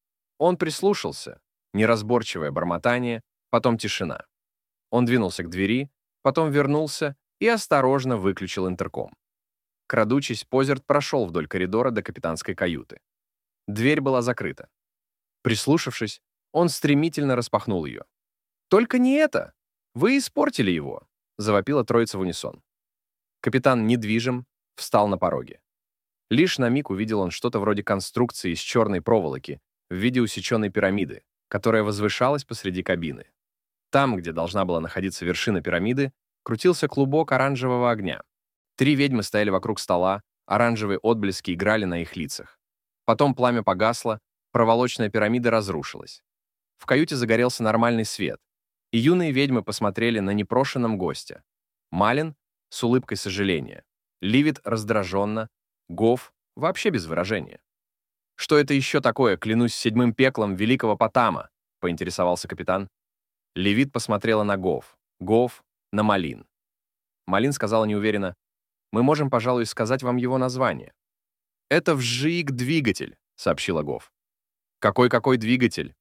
S1: Он прислушался, неразборчивое бормотание, потом тишина. Он двинулся к двери, потом вернулся и осторожно выключил интерком. Крадучись, Позерт прошел вдоль коридора до капитанской каюты. Дверь была закрыта. Прислушавшись, он стремительно распахнул ее. «Только не это! Вы испортили его!» — завопила троица в унисон. Капитан недвижим встал на пороге. Лишь на миг увидел он что-то вроде конструкции из черной проволоки в виде усеченной пирамиды, которая возвышалась посреди кабины. Там, где должна была находиться вершина пирамиды, крутился клубок оранжевого огня. Три ведьмы стояли вокруг стола, оранжевые отблески играли на их лицах. Потом пламя погасло, проволочная пирамида разрушилась. В каюте загорелся нормальный свет, и юные ведьмы посмотрели на непрошенном гостя. Малин с улыбкой сожаления, Ливит раздраженно, Гоф вообще без выражения. «Что это еще такое, клянусь седьмым пеклом великого Потама?» — поинтересовался капитан. Левит посмотрела на Гоф, Гоф — на Малин. Малин сказала неуверенно, «Мы можем, пожалуй, сказать вам его название». «Это вжик-двигатель», — сообщила Гоф. «Какой-какой двигатель?»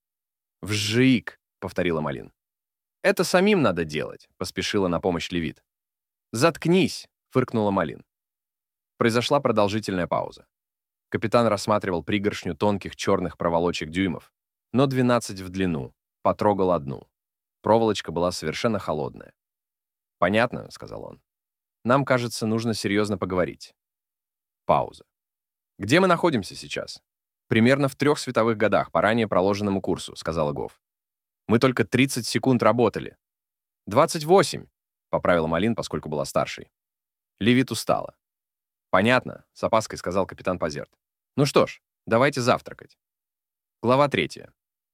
S1: «Вжик», — повторила Малин. «Это самим надо делать», — поспешила на помощь Левит. «Заткнись», — фыркнула Малин. Произошла продолжительная пауза. Капитан рассматривал пригоршню тонких черных проволочек дюймов, но двенадцать в длину, потрогал одну. Проволочка была совершенно холодная. «Понятно», — сказал он. «Нам, кажется, нужно серьезно поговорить». Пауза. «Где мы находимся сейчас?» «Примерно в трех световых годах по ранее проложенному курсу», — сказала Гоф. «Мы только тридцать секунд работали». «двадцать восемь», — поправила Малин, поскольку была старшей. Левит устала. «Понятно», — с опаской сказал капитан Позерт. «Ну что ж, давайте завтракать». Глава третья.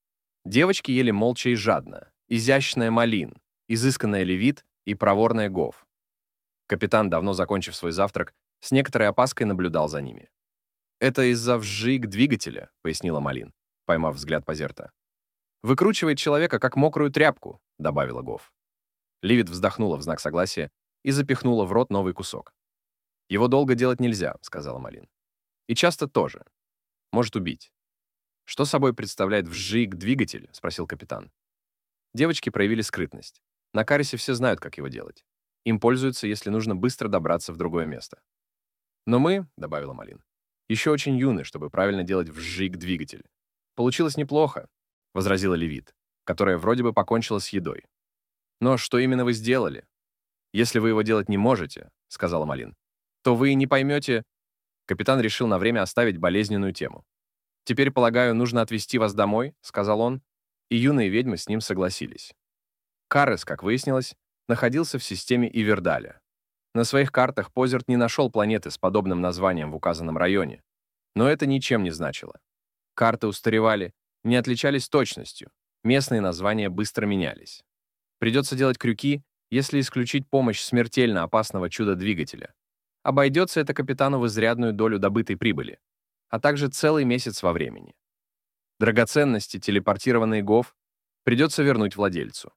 S1: Девочки ели молча и жадно. Изящная Малин, изысканная Левит и проворная Гоф. Капитан, давно закончив свой завтрак, с некоторой опаской наблюдал за ними. «Это из-за вжик двигателя», — пояснила Малин, поймав взгляд Позерта. «Выкручивает человека, как мокрую тряпку», — добавила Гоф. Ливит вздохнула в знак согласия и запихнула в рот новый кусок. «Его долго делать нельзя», — сказала Малин. «И часто тоже. Может убить». «Что собой представляет вжик-двигатель?» — спросил капитан. Девочки проявили скрытность. На Карисе все знают, как его делать. Им пользуются, если нужно быстро добраться в другое место. «Но мы», — добавила Малин, — «еще очень юны, чтобы правильно делать вжик-двигатель. Получилось неплохо», — возразила Левит, которая вроде бы покончила с едой. «Но что именно вы сделали?» «Если вы его делать не можете», — сказала Малин, — «то вы не поймете...» Капитан решил на время оставить болезненную тему. «Теперь, полагаю, нужно отвезти вас домой», — сказал он, и юные ведьмы с ним согласились. Карес, как выяснилось, находился в системе Ивердаля. На своих картах Позерт не нашел планеты с подобным названием в указанном районе, но это ничем не значило. Карты устаревали, не отличались точностью, местные названия быстро менялись. Придется делать крюки, если исключить помощь смертельно опасного чудо-двигателя. Обойдется это капитану в изрядную долю добытой прибыли, а также целый месяц во времени. Драгоценности, телепортированные Гов, придется вернуть владельцу.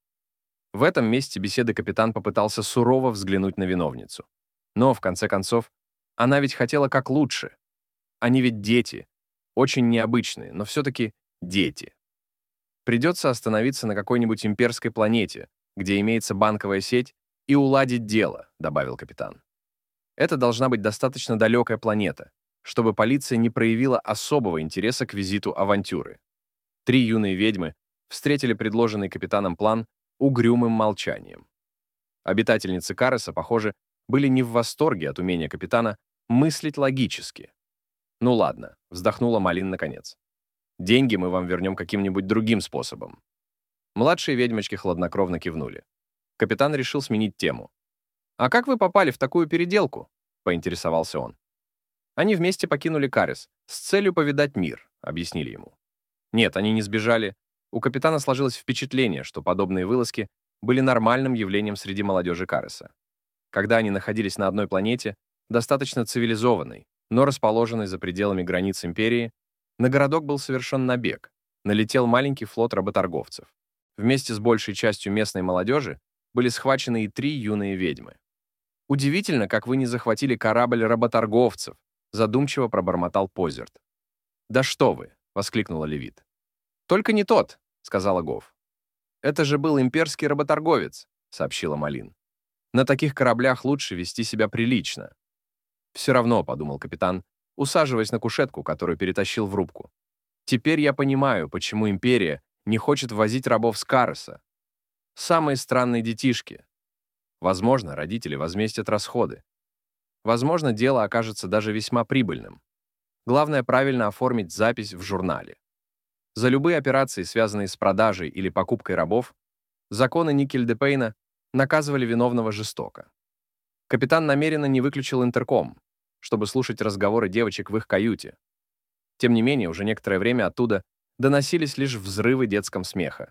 S1: В этом месте беседы капитан попытался сурово взглянуть на виновницу. Но, в конце концов, она ведь хотела как лучше. Они ведь дети, очень необычные, но все-таки дети. Придется остановиться на какой-нибудь имперской планете, где имеется банковая сеть, и уладить дело, добавил капитан. Это должна быть достаточно далекая планета, чтобы полиция не проявила особого интереса к визиту авантюры. Три юные ведьмы встретили предложенный капитаном план угрюмым молчанием. Обитательницы Кареса, похоже, были не в восторге от умения капитана мыслить логически. «Ну ладно», — вздохнула Малин наконец. «Деньги мы вам вернем каким-нибудь другим способом». Младшие ведьмочки хладнокровно кивнули. Капитан решил сменить тему. «А как вы попали в такую переделку?» — поинтересовался он. «Они вместе покинули Карес с целью повидать мир», — объяснили ему. Нет, они не сбежали. У капитана сложилось впечатление, что подобные вылазки были нормальным явлением среди молодежи Кареса. Когда они находились на одной планете, достаточно цивилизованной, но расположенной за пределами границ империи, на городок был совершен набег. Налетел маленький флот работорговцев. Вместе с большей частью местной молодежи были схвачены и три юные ведьмы. «Удивительно, как вы не захватили корабль работорговцев», задумчиво пробормотал Позерт. «Да что вы!» — воскликнула Левит. «Только не тот», — сказала Гов. «Это же был имперский работорговец», — сообщила Малин. «На таких кораблях лучше вести себя прилично». «Все равно», — подумал капитан, усаживаясь на кушетку, которую перетащил в рубку. «Теперь я понимаю, почему империя не хочет возить рабов с Кареса. Самые странные детишки. Возможно, родители возместят расходы. Возможно, дело окажется даже весьма прибыльным. Главное правильно оформить запись в журнале. За любые операции, связанные с продажей или покупкой рабов, законы Никель-де-Пейна наказывали виновного жестоко. Капитан намеренно не выключил интерком, чтобы слушать разговоры девочек в их каюте. Тем не менее, уже некоторое время оттуда доносились лишь взрывы детского смеха.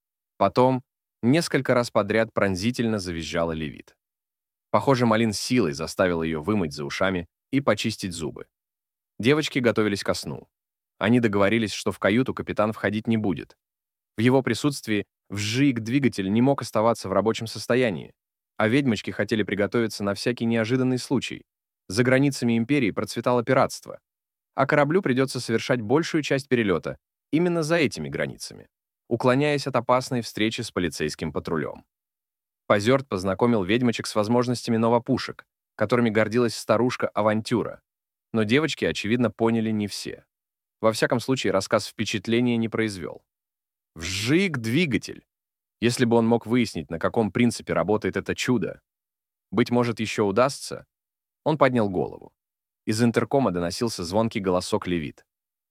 S1: Потом несколько раз подряд пронзительно завизжала Левит. Похоже, Малин силой заставил ее вымыть за ушами и почистить зубы. Девочки готовились ко сну. Они договорились, что в каюту капитан входить не будет. В его присутствии вжиг-двигатель не мог оставаться в рабочем состоянии, а ведьмочки хотели приготовиться на всякий неожиданный случай. За границами империи процветало пиратство, а кораблю придется совершать большую часть перелета именно за этими границами, уклоняясь от опасной встречи с полицейским патрулем. Позерт познакомил ведьмочек с возможностями новопушек, которыми гордилась старушка-авантюра, но девочки, очевидно, поняли не все. Во всяком случае, рассказ впечатления не произвел. Вжиг-двигатель! Если бы он мог выяснить, на каком принципе работает это чудо, быть может, еще удастся, он поднял голову. Из интеркома доносился звонкий голосок Левит.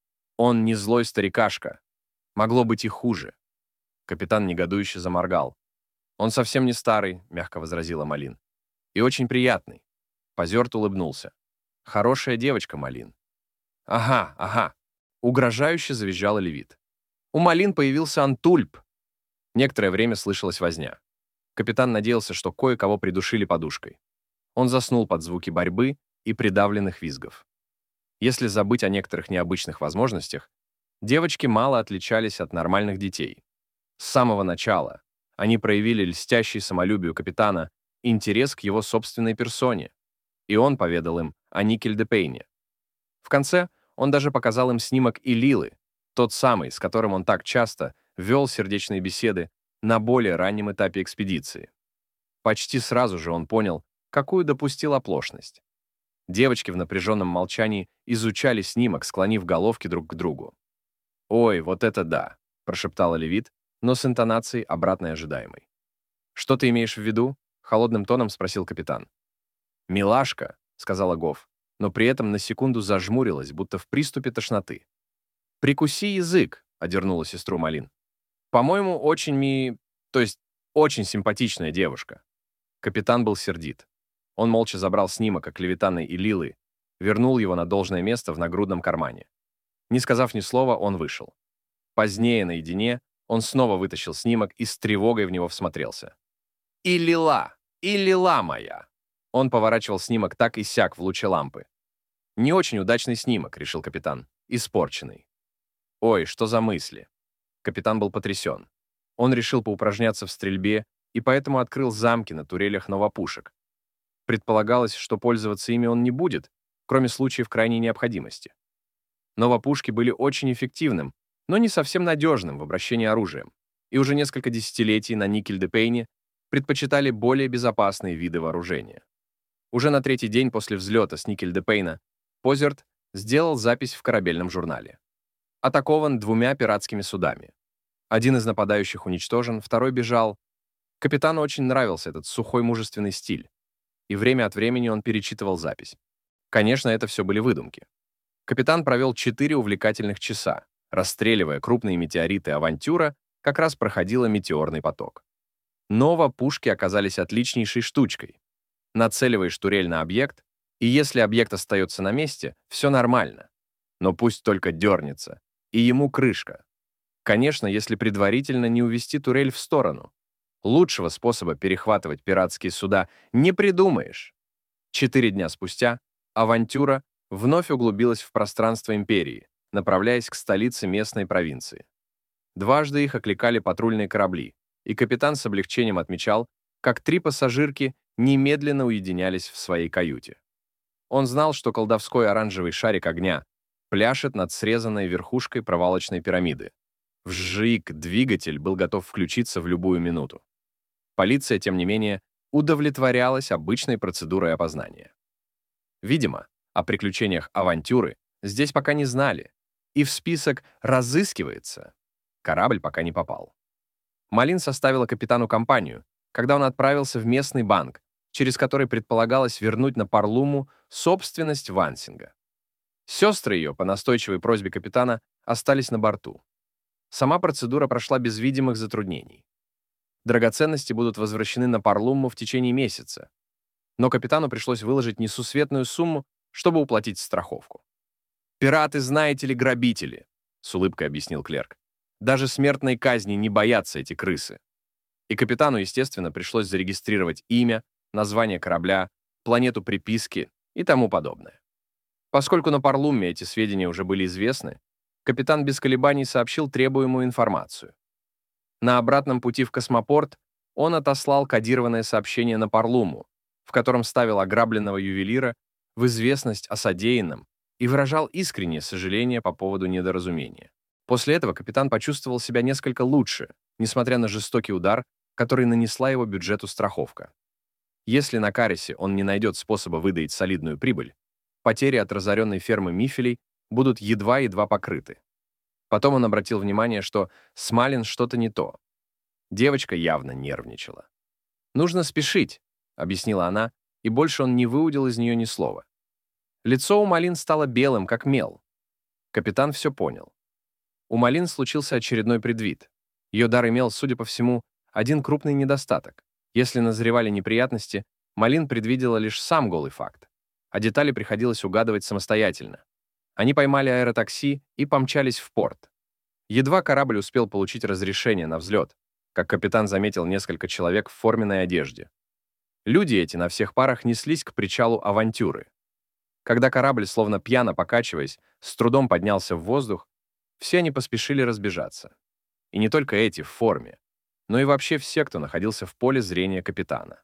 S1: «Он не злой старикашка. Могло быть и хуже». Капитан негодующе заморгал. «Он совсем не старый», — мягко возразила Малин. «И очень приятный». Позерт улыбнулся. «Хорошая девочка, Малин». «Ага, ага», — угрожающе завизжала Левит. «У Малин появился Антульп». Некоторое время слышалась возня. Капитан надеялся, что кое-кого придушили подушкой. Он заснул под звуки борьбы и придавленных визгов. Если забыть о некоторых необычных возможностях, девочки мало отличались от нормальных детей. С самого начала они проявили льстящий самолюбию капитана интерес к его собственной персоне, и он поведал им о Никель-де-Пейне. В конце он даже показал им снимок Илилы, тот самый, с которым он так часто вел сердечные беседы на более раннем этапе экспедиции. Почти сразу же он понял, какую допустил оплошность. Девочки в напряженном молчании изучали снимок, склонив головки друг к другу. «Ой, вот это да!» — прошептала Левит, но с интонацией обратной ожидаемой. «Что ты имеешь в виду?» — холодным тоном спросил капитан. «Милашка», — сказала Гов, но при этом на секунду зажмурилась, будто в приступе тошноты. «Прикуси язык», — одернула сестру Малин. «По-моему, очень ми... то есть очень симпатичная девушка». Капитан был сердит. Он молча забрал снимок оклеветанной Илилы, вернул его на должное место в нагрудном кармане. Не сказав ни слова, он вышел. Позднее, наедине, он снова вытащил снимок и с тревогой в него всмотрелся. «Илила! Илила моя!» Он поворачивал снимок так и сяк в луче лампы. «Не очень удачный снимок», — решил капитан. «Испорченный». Ой, что за мысли? Капитан был потрясен. Он решил поупражняться в стрельбе и поэтому открыл замки на турелях новопушек. Предполагалось, что пользоваться ими он не будет, кроме случаев крайней необходимости. Новопушки были очень эффективным, но не совсем надежным в обращении оружием, и уже несколько десятилетий на Никель-де-Пейне предпочитали более безопасные виды вооружения. Уже на третий день после взлета с Никель-де-Пейна Позерт сделал запись в корабельном журнале. Атакован двумя пиратскими судами. Один из нападающих уничтожен, второй бежал. Капитану очень нравился этот сухой мужественный стиль, и время от времени он перечитывал запись. Конечно, это все были выдумки. Капитан провел четыре увлекательных часа, расстреливая крупные метеориты «Авантюра», как раз проходила метеорный поток. Ново пушки оказались отличнейшей штучкой. Нацеливаешь турель на объект, и если объект остается на месте, все нормально. Но пусть только дернется, и ему крышка. Конечно, если предварительно не увести турель в сторону. Лучшего способа перехватывать пиратские суда не придумаешь. Четыре дня спустя «Авантюра» вновь углубилась в пространство империи, направляясь к столице местной провинции. Дважды их окликали патрульные корабли, и капитан с облегчением отмечал, как три пассажирки немедленно уединялись в своей каюте. Он знал, что колдовской оранжевый шарик огня пляшет над срезанной верхушкой проволочной пирамиды. Вжик, двигатель был готов включиться в любую минуту. Полиция, тем не менее, удовлетворялась обычной процедурой опознания. Видимо, о приключениях «Авантюры» здесь пока не знали, и в список «разыскивается» корабль пока не попал. Малин составила капитану компанию, когда он отправился в местный банк, через который предполагалось вернуть на Парлуму собственность Вансинга. Сестры ее, по настойчивой просьбе капитана, остались на борту. Сама процедура прошла без видимых затруднений. Драгоценности будут возвращены на Парлуму в течение месяца, но капитану пришлось выложить несусветную сумму, чтобы уплатить страховку. «Пираты, знаете ли, грабители», — с улыбкой объяснил клерк. «Даже смертной казни не боятся эти крысы». И капитану, естественно, пришлось зарегистрировать имя, название корабля, планету приписки и тому подобное. Поскольку на Парлуме эти сведения уже были известны, капитан без колебаний сообщил требуемую информацию. На обратном пути в космопорт он отослал кодированное сообщение на Парлуму, в котором ставил ограбленного ювелира в известность о содеянном и выражал искреннее сожаление по поводу недоразумения. После этого капитан почувствовал себя несколько лучше, несмотря на жестокий удар, который нанесла его бюджету страховка. Если на Карисе он не найдет способа выдаить солидную прибыль, потери от разоренной фермы Мифелей будут едва-едва покрыты. Потом он обратил внимание, что с Малин что-то не то. Девочка явно нервничала. «Нужно спешить», — объяснила она, и больше он не выудил из нее ни слова. Лицо у Малин стало белым, как мел. Капитан все понял. У Малин случился очередной предвид. Ее дар имел, судя по всему, один крупный недостаток. Если назревали неприятности, Малин предвидела лишь сам голый факт, а детали приходилось угадывать самостоятельно. Они поймали аэротакси и помчались в порт. Едва корабль успел получить разрешение на взлет, как капитан заметил несколько человек в форменной одежде. Люди эти на всех парах неслись к причалу «Авантюры». Когда корабль, словно пьяно покачиваясь, с трудом поднялся в воздух, все они поспешили разбежаться. И не только эти в форме, но и вообще все, кто находился в поле зрения капитана.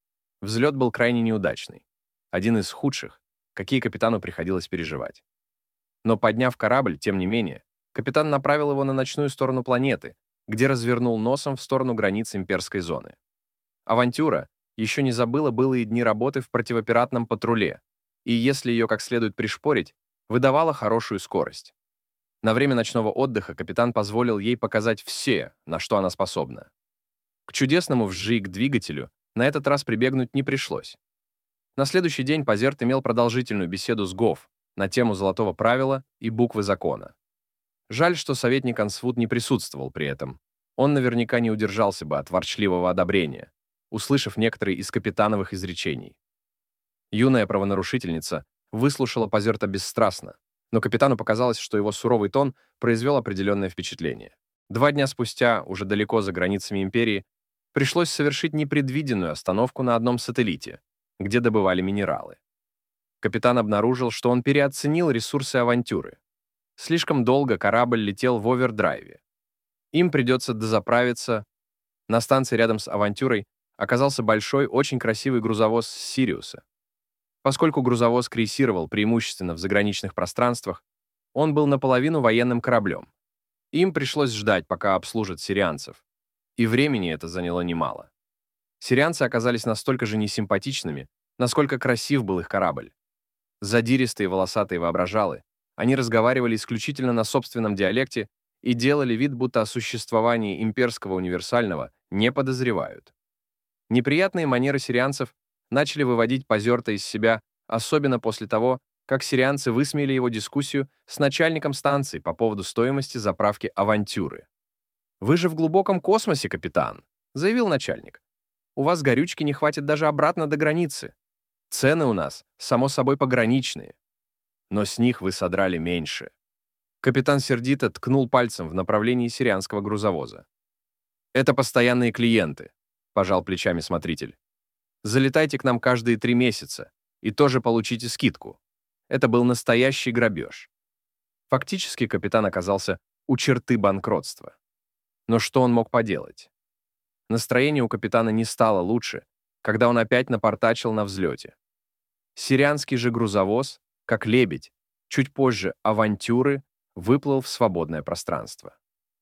S1: Взлет был крайне неудачный, один из худших, какие капитану приходилось переживать. Но подняв корабль, тем не менее, капитан направил его на ночную сторону планеты, где развернул носом в сторону границ имперской зоны. «Авантюра» еще не забыла былые дни работы в противопиратном патруле, и если ее как следует пришпорить, выдавала хорошую скорость. На время ночного отдыха капитан позволил ей показать все, на что она способна. К чудесному вжиг-двигателю на этот раз прибегнуть не пришлось. На следующий день Позерт имел продолжительную беседу с Гофф на тему золотого правила и буквы закона. Жаль, что советник Ансфуд не присутствовал при этом. Он наверняка не удержался бы от ворчливого одобрения, услышав некоторые из капитановых изречений. Юная правонарушительница выслушала Позерта бесстрастно, но капитану показалось, что его суровый тон произвел определенное впечатление. Два дня спустя, уже далеко за границами империи, пришлось совершить непредвиденную остановку на одном сателлите, где добывали минералы. Капитан обнаружил, что он переоценил ресурсы авантюры. Слишком долго корабль летел в овердрайве. Им придется дозаправиться. На станции рядом с «Авантюрой» оказался большой, очень красивый грузовоз «Сириуса». Поскольку грузовоз крейсировал преимущественно в заграничных пространствах, он был наполовину военным кораблем. Им пришлось ждать, пока обслужат сирианцев. И времени это заняло немало. Сирианцы оказались настолько же несимпатичными, насколько красив был их корабль. Задиристые волосатые воображалы, они разговаривали исключительно на собственном диалекте и делали вид, будто о существовании имперского универсального не подозревают. Неприятные манеры сирианцев начали выводить Позерта из себя, особенно после того, как сирианцы высмеяли его дискуссию с начальником станции по поводу стоимости заправки «Авантюры». «Вы же в глубоком космосе, капитан», — заявил начальник. «У вас горючки не хватит даже обратно до границы. Цены у нас, само собой, пограничные. Но с них вы содрали меньше». Капитан сердито ткнул пальцем в направлении сирианского грузовоза. «Это постоянные клиенты», — пожал плечами смотритель. «Залетайте к нам каждые три месяца и тоже получите скидку». Это был настоящий грабеж. Фактически капитан оказался у черты банкротства. Но что он мог поделать? Настроение у капитана не стало лучше, когда он опять напортачил на взлете. Сирианский же грузовоз, как лебедь, чуть позже «Авантюры», выплыл в свободное пространство.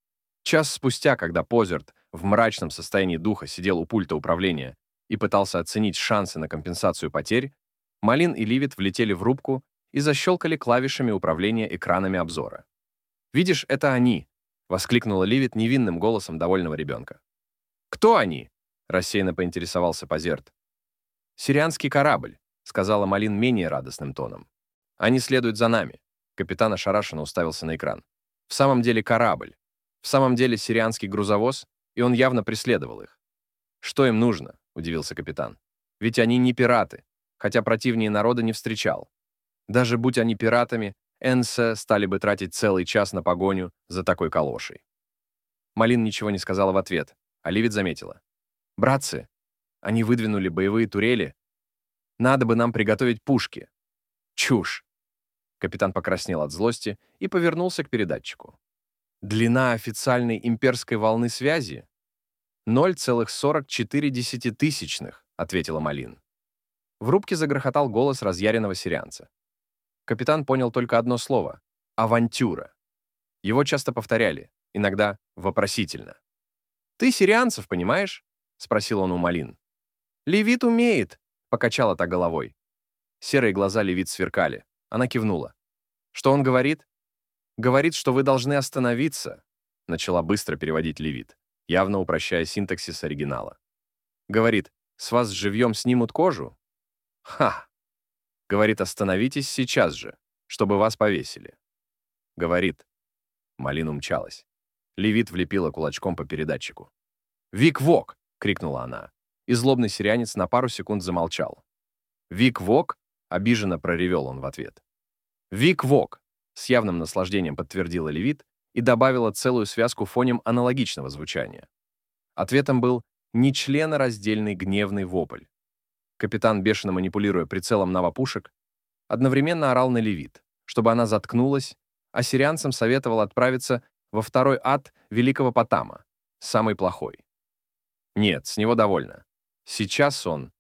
S1: Час спустя, когда Позерт в мрачном состоянии духа сидел у пульта управления и пытался оценить шансы на компенсацию потерь, Малин и Ливит влетели в рубку и защелкали клавишами управления экранами обзора. «Видишь, это они!» — воскликнула Ливит невинным голосом довольного ребенка. «Кто они?» — рассеянно поинтересовался Позерт. «Сирианский корабль», — сказала Малин менее радостным тоном. «Они следуют за нами». Капитан ошарашенно уставился на экран. «В самом деле корабль. В самом деле сирианский грузовоз, и он явно преследовал их». «Что им нужно?» — удивился капитан. «Ведь они не пираты, хотя противнее народа не встречал. Даже будь они пиратами, Энсе стали бы тратить целый час на погоню за такой калошей». Малин ничего не сказала в ответ, а Ливит заметила. «Братцы, они выдвинули боевые турели. Надо бы нам приготовить пушки». «Чушь!» Капитан покраснел от злости и повернулся к передатчику. «Длина официальной имперской волны связи — ноль целых сорок четыре десятитысячных», — ответила Малин. В рубке загрохотал голос разъяренного сирианца. Капитан понял только одно слово — «авантюра». Его часто повторяли, иногда вопросительно. «Ты сирианцев, понимаешь?» — спросил он у Малин. «Левит умеет», — покачала та головой. Серые глаза Левит сверкали. Она кивнула. «Что он говорит?» «Говорит, что вы должны остановиться», — начала быстро переводить Левит, явно упрощая синтаксис оригинала. «Говорит, с вас живьем снимут кожу?» «Ха!» Говорит, остановитесь сейчас же, чтобы вас повесили. Говорит. Малин умчалась. Левит влепила кулачком по передатчику. «Вик-вок!» — крикнула она, и злобный сирианец на пару секунд замолчал. «Вик-вок!» — обиженно проревел он в ответ. «Вик-вок!» — с явным наслаждением подтвердила Левит и добавила целую связку фонем аналогичного звучания. Ответом был нечленораздельный гневный вопль. Капитан, бешено манипулируя прицелом навопушек, одновременно орал на Левит, чтобы она заткнулась, а сирианцам советовал отправиться во второй ад Великого Потама, самый плохой. Нет, с него довольно. Сейчас он...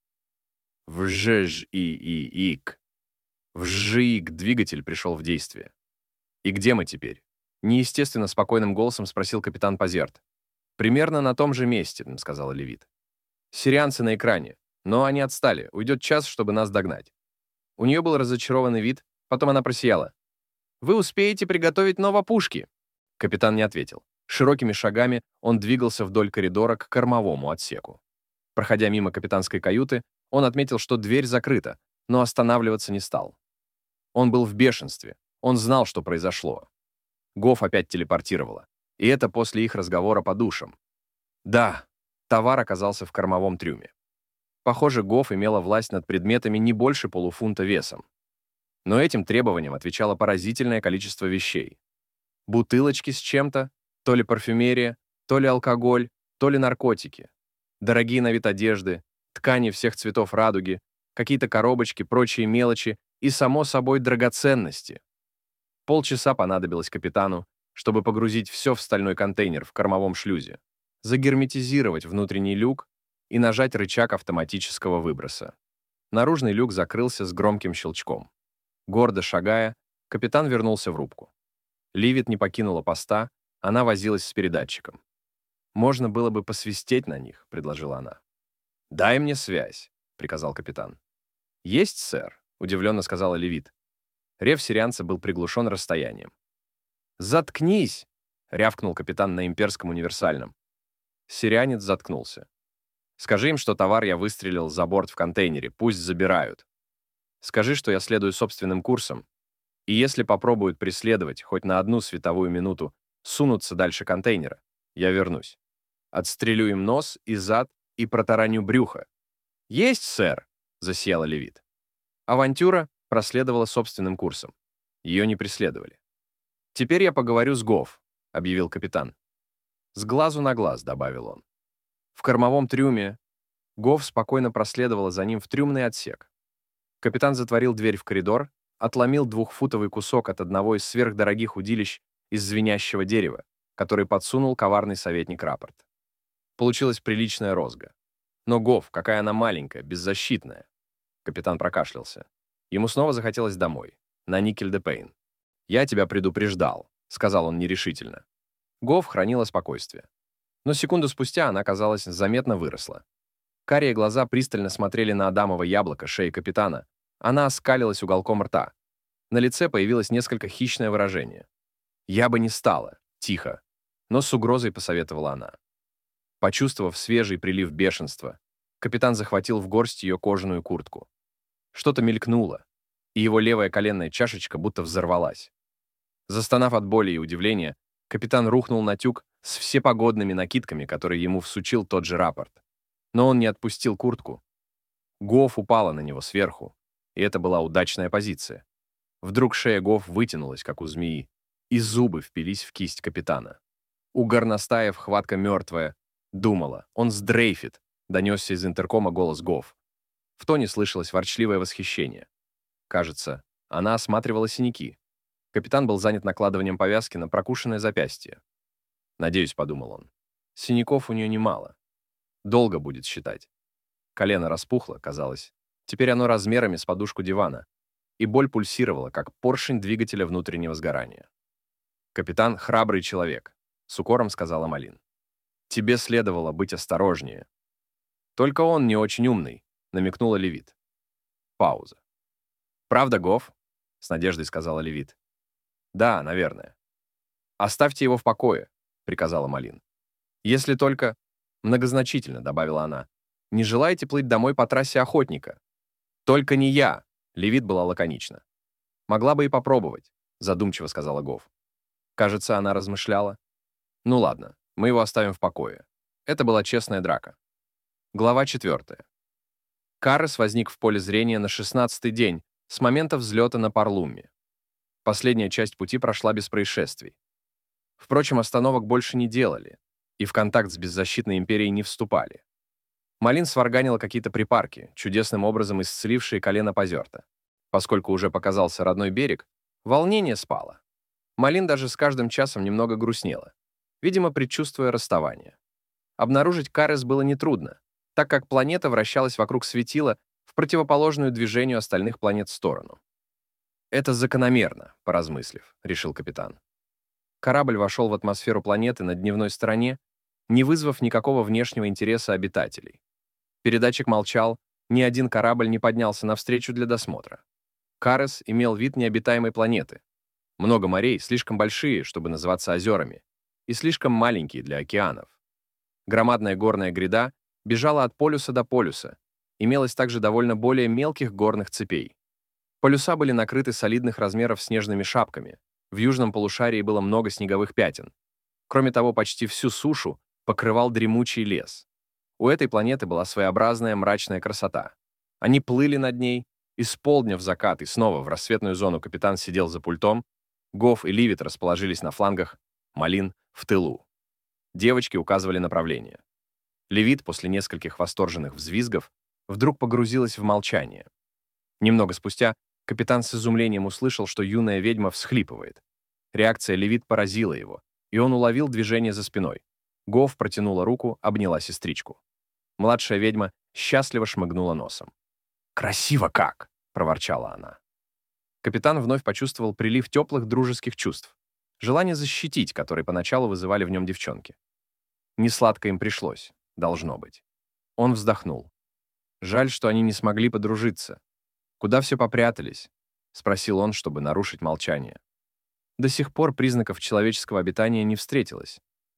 S1: Вжж-и-и-ик. Вжик двигатель пришел в действие. «И где мы теперь?» — неестественно спокойным голосом спросил капитан Позерт. «Примерно на том же месте», — сказала Левит. «Сирианцы на экране. Но они отстали, уйдет час, чтобы нас догнать». У нее был разочарованный вид, потом она просияла. «Вы успеете приготовить новопушки?» Капитан не ответил. Широкими шагами он двигался вдоль коридора к кормовому отсеку. Проходя мимо капитанской каюты, он отметил, что дверь закрыта, но останавливаться не стал. Он был в бешенстве, он знал, что произошло. Гоф опять телепортировала, и это после их разговора по душам. Да, товар оказался в кормовом трюме. Похоже, Гоф имела власть над предметами не больше полуфунта весом. Но этим требованиям отвечало поразительное количество вещей. Бутылочки с чем-то, то ли парфюмерия, то ли алкоголь, то ли наркотики. Дорогие на вид одежды, ткани всех цветов радуги, какие-то коробочки, прочие мелочи и, само собой, драгоценности. Полчаса понадобилось капитану, чтобы погрузить все в стальной контейнер в кормовом шлюзе, загерметизировать внутренний люк и нажать рычаг автоматического выброса. Наружный люк закрылся с громким щелчком. Гордо шагая, капитан вернулся в рубку. Ливит не покинула поста, она возилась с передатчиком. «Можно было бы посвистеть на них», — предложила она. «Дай мне связь», — приказал капитан. «Есть, сэр», — удивленно сказала Левит. Рев сирианца был приглушен расстоянием. «Заткнись!» — рявкнул капитан на имперском универсальном. Сирианец заткнулся. «Скажи им, что товар я выстрелил за борт в контейнере, пусть забирают. Скажи, что я следую собственным курсом, и если попробуют преследовать хоть на одну световую минуту, сунуться дальше контейнера, я вернусь. Отстрелю им нос и зад и протараню брюхо». «Есть, сэр!» — засияла Левит. Авантюра проследовала собственным курсом. Ее не преследовали. «Теперь я поговорю с Гофф», — объявил капитан. «С глазу на глаз», — добавил он. В кормовом трюме Гофф спокойно проследовала за ним в трюмный отсек. Капитан затворил дверь в коридор, отломил двухфутовый кусок от одного из сверхдорогих удилищ из звенящего дерева, который подсунул коварный советник рапорт. Получилась приличная розга. Но Гофф, какая она маленькая, беззащитная. Капитан прокашлялся. Ему снова захотелось домой, на Никель-де-Пейн. «Я тебя предупреждал», — сказал он нерешительно. Гофф хранила спокойствие. Но секунду спустя она, казалось, заметно выросла. Карие глаза пристально смотрели на адамово яблоко шеи капитана. Она оскалилась уголком рта. На лице появилось несколько хищное выражение. «Я бы не стала», — тихо, но с угрозой посоветовала она. Почувствовав свежий прилив бешенства, капитан захватил в горсть ее кожаную куртку. Что-то мелькнуло, и его левая коленная чашечка будто взорвалась. Застонав от боли и удивления, капитан рухнул на тюк с всепогодными накидками, которые ему всучил тот же рапорт. Но он не отпустил куртку. Гофф упала на него сверху, и это была удачная позиция. Вдруг шея Гофф вытянулась, как у змеи, и зубы впились в кисть капитана. У горностаев хватка мертвая. Думала, он сдрейфит, донесся из интеркома голос Гофф. В тоне слышалось ворчливое восхищение. Кажется, она осматривала синяки. Капитан был занят накладыванием повязки на прокушенное запястье. «Надеюсь», — подумал он, — «синяков у нее немало. Долго будет считать». Колено распухло, казалось. Теперь оно размерами с подушку дивана, и боль пульсировала, как поршень двигателя внутреннего сгорания. «Капитан — храбрый человек», — с укором сказала Малин. «Тебе следовало быть осторожнее». «Только он не очень умный», — намекнула Левит. Пауза. «Правда, Гофф?» — с надеждой сказала Левит. «Да, наверное». «Оставьте его в покое», — приказала Малин. «Если только...» — многозначительно добавила она. «Не желаете плыть домой по трассе Охотника?» «Только не я», — Левит была лаконична. «Могла бы и попробовать», — задумчиво сказала Гофф. Кажется, она размышляла. «Ну ладно, мы его оставим в покое. Это была честная драка». Глава четвертая. Каррес возник в поле зрения на шестнадцатый день с момента взлета на Парлумме. Последняя часть пути прошла без происшествий. Впрочем, остановок больше не делали, и в контакт с беззащитной империей не вступали. Малин сварганила какие-то припарки, чудесным образом исцелившие колено Позерта. Поскольку уже показался родной берег, волнение спало. Малин даже с каждым часом немного грустнела, видимо, предчувствуя расставание. Обнаружить Каррес было нетрудно, так как планета вращалась вокруг светила в противоположную движению остальных планет сторону. «Это закономерно», — поразмыслив, решил капитан. Корабль вошел в атмосферу планеты на дневной стороне, не вызвав никакого внешнего интереса обитателей. Передатчик молчал, ни один корабль не поднялся навстречу для досмотра. Каррес имел вид необитаемой планеты. Много морей, слишком большие, чтобы называться озерами, и слишком маленькие для океанов. Громадная горная гряда бежала от полюса до полюса, имелось также довольно более мелких горных цепей. Полюса были накрыты солидных размеров снежными шапками, в южном полушарии было много снеговых пятен. Кроме того, почти всю сушу покрывал дремучий лес. У этой планеты была своеобразная мрачная красота. Они плыли над ней, и с полдня в закат и снова в рассветную зону капитан сидел за пультом, Гофф и Ливит расположились на флангах, Малин — в тылу. Девочки указывали направление. Левит после нескольких восторженных взвизгов вдруг погрузилась в молчание. Немного спустя Капитан с изумлением услышал, что юная ведьма всхлипывает. Реакция Левит поразила его, и он уловил движение за спиной. Гоф протянула руку, обняла сестричку. Младшая ведьма счастливо шмыгнула носом. «Красиво как!» — проворчала она. Капитан вновь почувствовал прилив теплых дружеских чувств. Желание защитить, которое поначалу вызывали в нем девчонки. Несладко им пришлось, должно быть. Он вздохнул. Жаль, что они не смогли подружиться. Куда все попрятались? Спросил он, чтобы нарушить молчание. До сих пор признаков человеческого обитания не встретилось.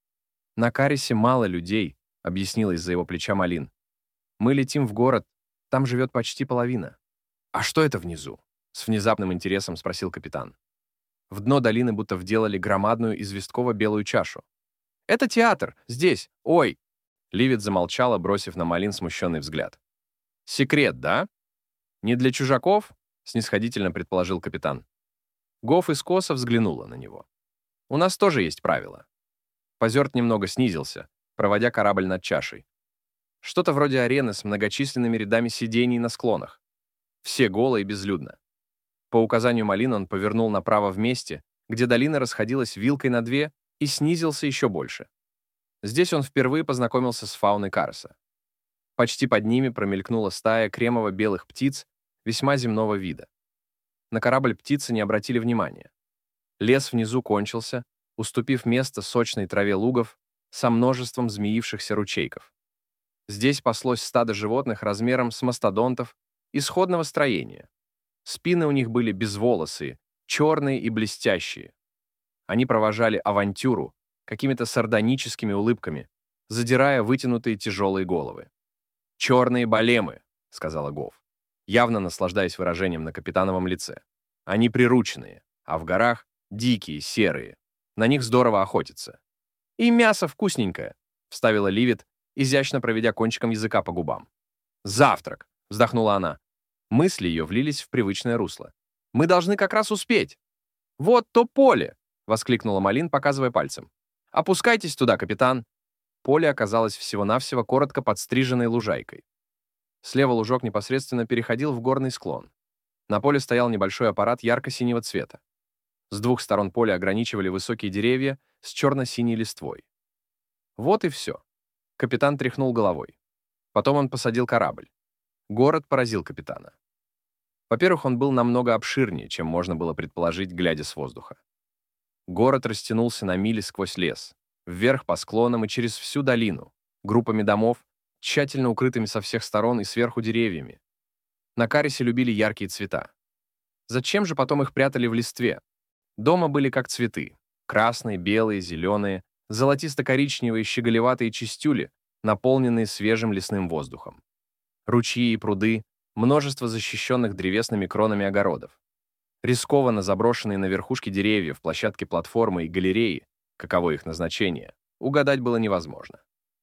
S1: На Карисе мало людей, объяснила из-за его плеча Малин. Мы летим в город, там живет почти половина. А что это внизу? С внезапным интересом спросил капитан. В дно долины будто вделали громадную известково-белую чашу. «Это театр! Здесь! Ой!» Ливит замолчала, бросив на Малин смущенный взгляд. «Секрет, да? Не для чужаков?» — снисходительно предположил капитан. Гоф искоса взглянула на него. «У нас тоже есть правила». Позерт немного снизился, проводя корабль над чашей. Что-то вроде арены с многочисленными рядами сидений на склонах. Все голо и безлюдно. По указанию Малин он повернул направо в месте, где долина расходилась вилкой на две, и снизился еще больше. Здесь он впервые познакомился с фауной Карса. Почти под ними промелькнула стая кремово-белых птиц весьма земного вида. На корабль птицы не обратили внимания. Лес внизу кончился, уступив место сочной траве лугов со множеством змеившихся ручейков. Здесь паслось стадо животных размером с мастодонтов и сходного строения. Спины у них были безволосые, черные и блестящие. Они провожали авантюру какими-то сардоническими улыбками, задирая вытянутые тяжелые головы. «Черные балемы», — сказала Гоф, явно наслаждаясь выражением на капитановом лице. «Они прирученные, а в горах — дикие, серые. На них здорово охотиться». «И мясо вкусненькое», — вставила Ливит, изящно проведя кончиком языка по губам. «Завтрак», — вздохнула она. Мысли ее влились в привычное русло. «Мы должны как раз успеть». «Вот то поле!» — воскликнула Малин, показывая пальцем. «Опускайтесь туда, капитан!» Поле оказалось всего-навсего коротко подстриженной лужайкой. Слева лужок непосредственно переходил в горный склон. На поле стоял небольшой аппарат ярко-синего цвета. С двух сторон поля ограничивали высокие деревья с черно-синей листвой. Вот и все. Капитан тряхнул головой. Потом он посадил корабль. Город поразил капитана. Во-первых, он был намного обширнее, чем можно было предположить, глядя с воздуха. Город растянулся на мили сквозь лес, вверх по склонам и через всю долину, группами домов, тщательно укрытыми со всех сторон и сверху деревьями. На Карисе любили яркие цвета. Зачем же потом их прятали в листве? Дома были как цветы — красные, белые, зеленые, золотисто-коричневые щеголеватые чистюли, наполненные свежим лесным воздухом. Ручьи и пруды, множество защищенных древесными кронами огородов. Рискованно заброшенные на верхушке деревьев площадки платформы и галереи, каково их назначение, угадать было невозможно.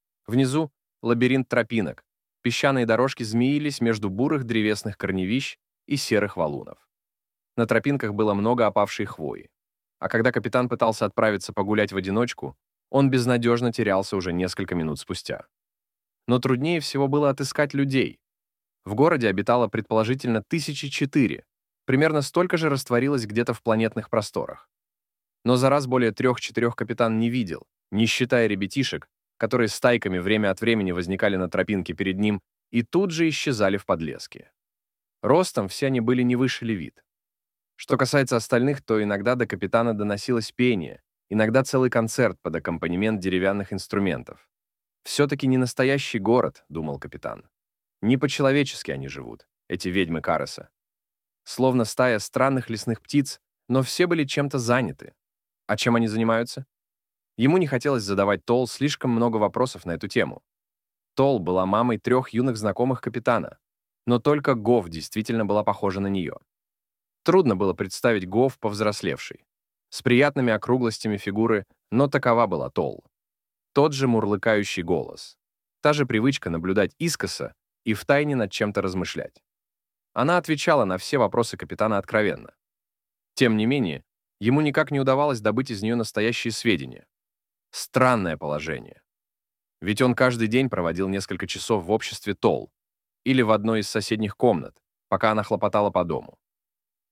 S1: Внизу — лабиринт тропинок, песчаные дорожки змеились между бурых древесных корневищ и серых валунов. На тропинках было много опавшей хвои. А когда капитан пытался отправиться погулять в одиночку, он безнадежно терялся уже несколько минут спустя. Но труднее всего было отыскать людей. В городе обитало предположительно тысячи четыре, примерно столько же растворилось где-то в планетных просторах. Но за раз более трех-четырех капитан не видел, не считая ребятишек, которые стайками время от времени возникали на тропинке перед ним и тут же исчезали в подлеске. Ростом все они были не выше Левит. Что касается остальных, то иногда до капитана доносилось пение, иногда целый концерт под аккомпанемент деревянных инструментов. «Все-таки не настоящий город», — думал капитан. «Не по-человечески они живут, эти ведьмы Кареса. Словно стая странных лесных птиц, но все были чем-то заняты. А чем они занимаются?» Ему не хотелось задавать Тол слишком много вопросов на эту тему. Тол была мамой трех юных знакомых капитана, но только Гоф действительно была похожа на нее. Трудно было представить Гоф повзрослевшей, с приятными округлостями фигуры, но такова была Тол. Тот же мурлыкающий голос, та же привычка наблюдать искоса и втайне над чем-то размышлять. Она отвечала на все вопросы капитана откровенно. Тем не менее, ему никак не удавалось добыть из нее настоящие сведения. Странное положение. Ведь он каждый день проводил несколько часов в обществе Тол или в одной из соседних комнат, пока она хлопотала по дому.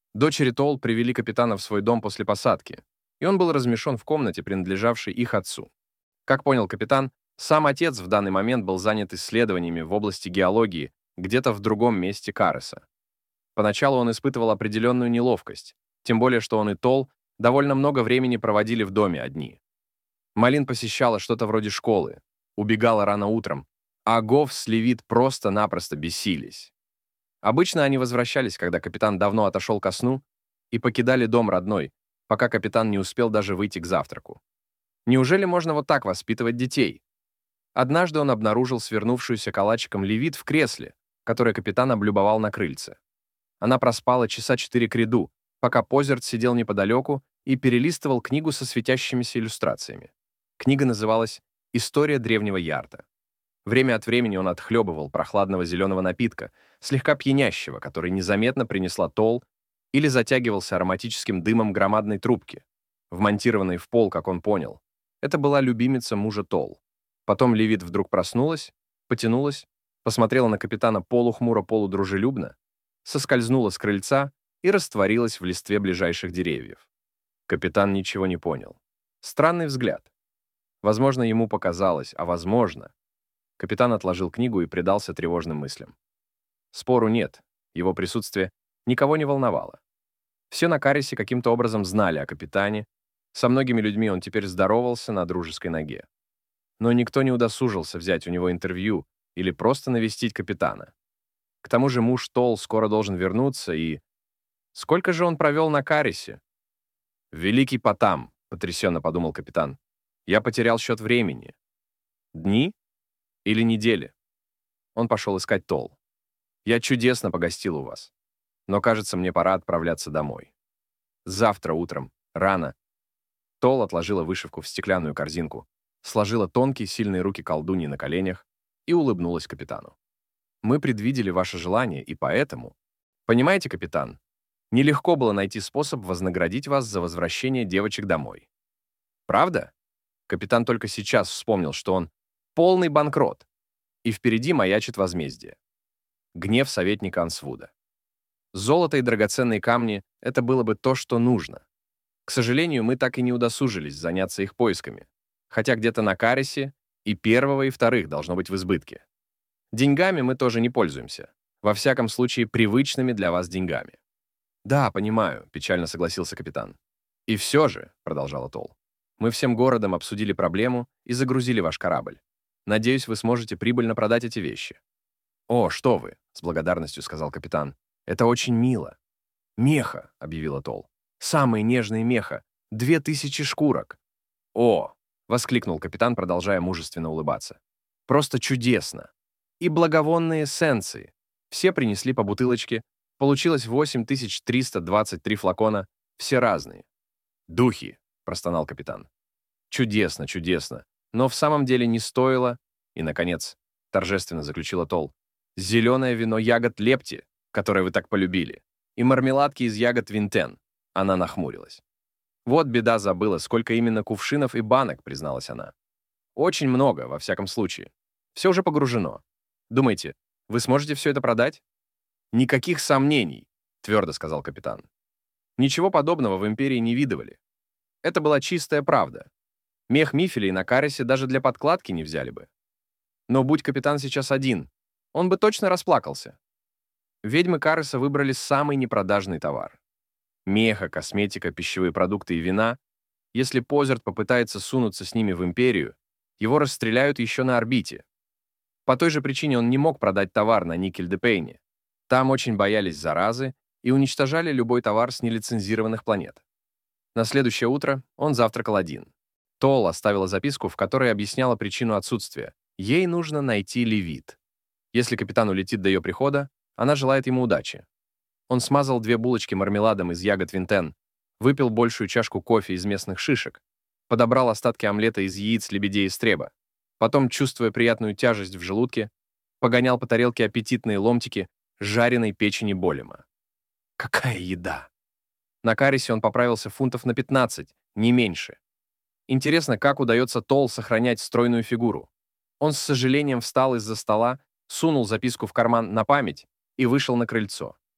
S1: Дочери Толл привели капитана в свой дом после посадки, и он был размещен в комнате, принадлежавшей их отцу. Как понял капитан, сам отец в данный момент был занят исследованиями в области геологии где-то в другом месте Карреса. Поначалу он испытывал определенную неловкость, тем более что он и Толл довольно много времени проводили в доме одни. Малин посещала что-то вроде школы, убегала рано утром, а Гофф с Левит просто-напросто бесились. Обычно они возвращались, когда капитан давно отошел ко сну, и покидали дом родной, пока капитан не успел даже выйти к завтраку. Неужели можно вот так воспитывать детей? Однажды он обнаружил свернувшуюся калачиком Левит в кресле, которое капитан облюбовал на крыльце. Она проспала часа четыре кряду, пока Позерт сидел неподалеку и перелистывал книгу со светящимися иллюстрациями. Книга называлась «История древнего Ярда». Время от времени он отхлебывал прохладного зеленого напитка, слегка пьянящего, который незаметно принесла Толл, или затягивался ароматическим дымом громадной трубки, вмонтированной в пол, как он понял. Это была любимица мужа Толл. Потом Левит вдруг проснулась, потянулась, посмотрела на капитана полухмуро-полудружелюбно, соскользнула с крыльца и растворилась в листве ближайших деревьев. Капитан ничего не понял. Странный взгляд. Возможно, ему показалось, а возможно... Капитан отложил книгу и предался тревожным мыслям. Спору нет, его присутствие никого не волновало. Все на Карресе каким-то образом знали о капитане, со многими людьми он теперь здоровался на дружеской ноге. Но никто не удосужился взять у него интервью или просто навестить капитана. К тому же муж Толл скоро должен вернуться, и... Сколько же он провел на Карресе? «Великий Потам», — потрясенно подумал капитан. «Я потерял счет времени. Дни или недели?» Он пошел искать Толл. «Я чудесно погостил у вас. Но, кажется, мне пора отправляться домой. Завтра утром, рано». Толл отложила вышивку в стеклянную корзинку, сложила тонкие сильные руки колдуньи на коленях и улыбнулась капитану. «Мы предвидели ваше желание, и поэтому... Понимаете, капитан, нелегко было найти способ вознаградить вас за возвращение девочек домой. Правда?» Капитан только сейчас вспомнил, что он полный банкрот, и впереди маячит возмездие. Гнев советника Ансвуда. Золото и драгоценные камни — это было бы то, что нужно. К сожалению, мы так и не удосужились заняться их поисками, хотя где-то на Карресе и первого, и вторых должно быть в избытке. Деньгами мы тоже не пользуемся, во всяком случае привычными для вас деньгами. «Да, понимаю», — печально согласился капитан. «И все же», — продолжала Толл, «мы всем городом обсудили проблему и загрузили ваш корабль. Надеюсь, вы сможете прибыльно продать эти вещи». «О, что вы», — с благодарностью сказал капитан. «Это очень мило». «Меха», — объявила Толл. «Самые нежные меха. Две тысячи шкурок». «О», — воскликнул капитан, продолжая мужественно улыбаться. «Просто чудесно. И благовонные эссенции. Все принесли по бутылочке. Получилось восемь тысяч триста двадцать три флакона. Все разные». «Духи», — простонал капитан. «Чудесно, чудесно. Но в самом деле не стоило». И, наконец, торжественно заключила Толл. «Зеленое вино ягод лепти, которое вы так полюбили, и мармеладки из ягод винтен». Она нахмурилась. «Вот беда, забыла, сколько именно кувшинов и банок», — призналась она. «Очень много, во всяком случае. Все уже погружено. Думаете, вы сможете все это продать?» «Никаких сомнений», — твердо сказал капитан. Ничего подобного в Империи не видывали. Это была чистая правда. Мех мифелей на Карресе даже для подкладки не взяли бы. Но будь капитан сейчас один, он бы точно расплакался. Ведьмы Карреса выбрали самый непродажный товар. Меха, косметика, пищевые продукты и вина. Если Позерт попытается сунуться с ними в Империю, его расстреляют еще на орбите. По той же причине он не мог продать товар на Никель-де-Пейне. Там очень боялись заразы и уничтожали любой товар с нелицензированных планет. На следующее утро он завтракал один. Толл оставила записку, в которой объясняла причину отсутствия. Ей нужно найти Левит. Если капитан улетит до ее прихода, она желает ему удачи. Он смазал две булочки мармеладом из ягод винтен, выпил большую чашку кофе из местных шишек, подобрал остатки омлета из яиц лебедей и стреба. Потом, чувствуя приятную тяжесть в желудке, погонял по тарелке аппетитные ломтики жареной печени болема. Какая еда! На Карресе он поправился фунтов на пятнадцать, не меньше. Интересно, как удается Толл сохранять стройную фигуру. Он с сожалением встал из-за стола, сунул записку в карман на память и вышел на крыльцо.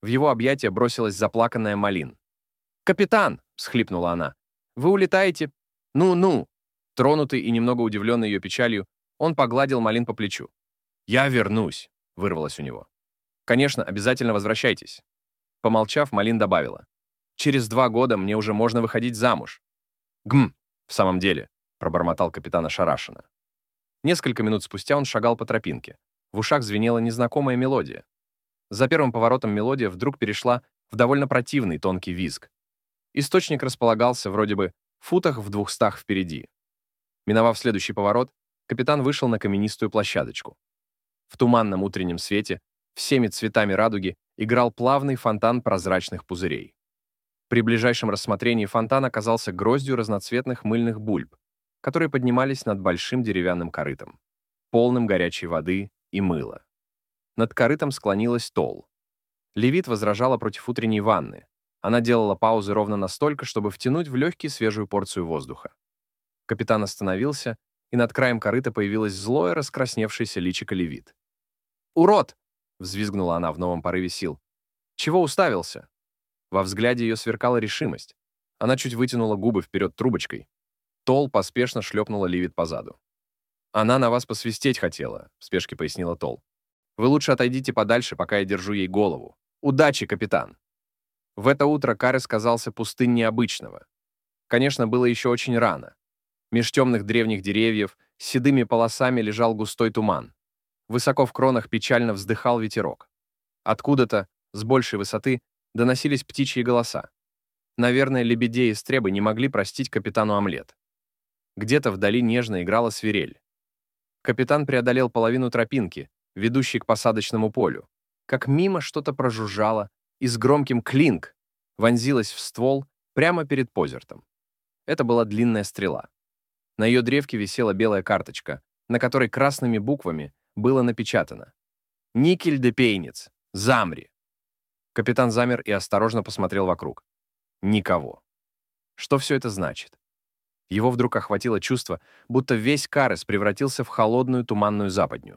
S1: В его объятия бросилась заплаканная Малин. «Капитан!» — всхлипнула она. «Вы улетаете?» «Ну-ну!» Тронутый и немного удивленный ее печалью, он погладил Малин по плечу. «Я вернусь!» — вырвалось у него. «Конечно, обязательно возвращайтесь». Помолчав, Малин добавила. «Через два года мне уже можно выходить замуж». «Гм, в самом деле», — пробормотал капитан ошарашенно. Несколько минут спустя он шагал по тропинке. В ушах звенела незнакомая мелодия. За первым поворотом мелодия вдруг перешла в довольно противный тонкий визг. Источник располагался вроде бы в футах в двухстах впереди. Миновав следующий поворот, капитан вышел на каменистую площадочку. В туманном утреннем свете всеми цветами радуги играл плавный фонтан прозрачных пузырей. При ближайшем рассмотрении фонтан оказался гроздью разноцветных мыльных бульб, которые поднимались над большим деревянным корытом, полным горячей воды и мыла. Над корытом склонилась Тол. Левит возражала против утренней ванны. Она делала паузы ровно настолько, чтобы втянуть в легкий свежую порцию воздуха. Капитан остановился, и над краем корыта появилось злое, раскрасневшееся личико Левит. «Урод!» — взвизгнула она в новом порыве сил. «Чего уставился?» Во взгляде ее сверкала решимость. Она чуть вытянула губы вперед трубочкой. Тол поспешно шлепнула Ливит по заду. «Она на вас посвистеть хотела», — в спешке пояснила Тол. «Вы лучше отойдите подальше, пока я держу ей голову. Удачи, капитан!» В это утро Карес казался пустынь необычного. Конечно, было еще очень рано. Меж темных древних деревьев с седыми полосами лежал густой туман. Высоко в кронах печально вздыхал ветерок. Откуда-то, с большей высоты, доносились птичьи голоса. Наверное, лебедей и стребы не могли простить капитану омлет. Где-то вдали нежно играла свирель. Капитан преодолел половину тропинки, ведущей к посадочному полю, как мимо что-то прожужжало и с громким клинк вонзилось в ствол прямо перед Позертом. Это была длинная стрела. На ее древке висела белая карточка, на которой красными буквами было напечатано: «Никель де Пейниц, замри!» Капитан замер и осторожно посмотрел вокруг. Никого. Что все это значит? Его вдруг охватило чувство, будто весь Карес превратился в холодную туманную западню.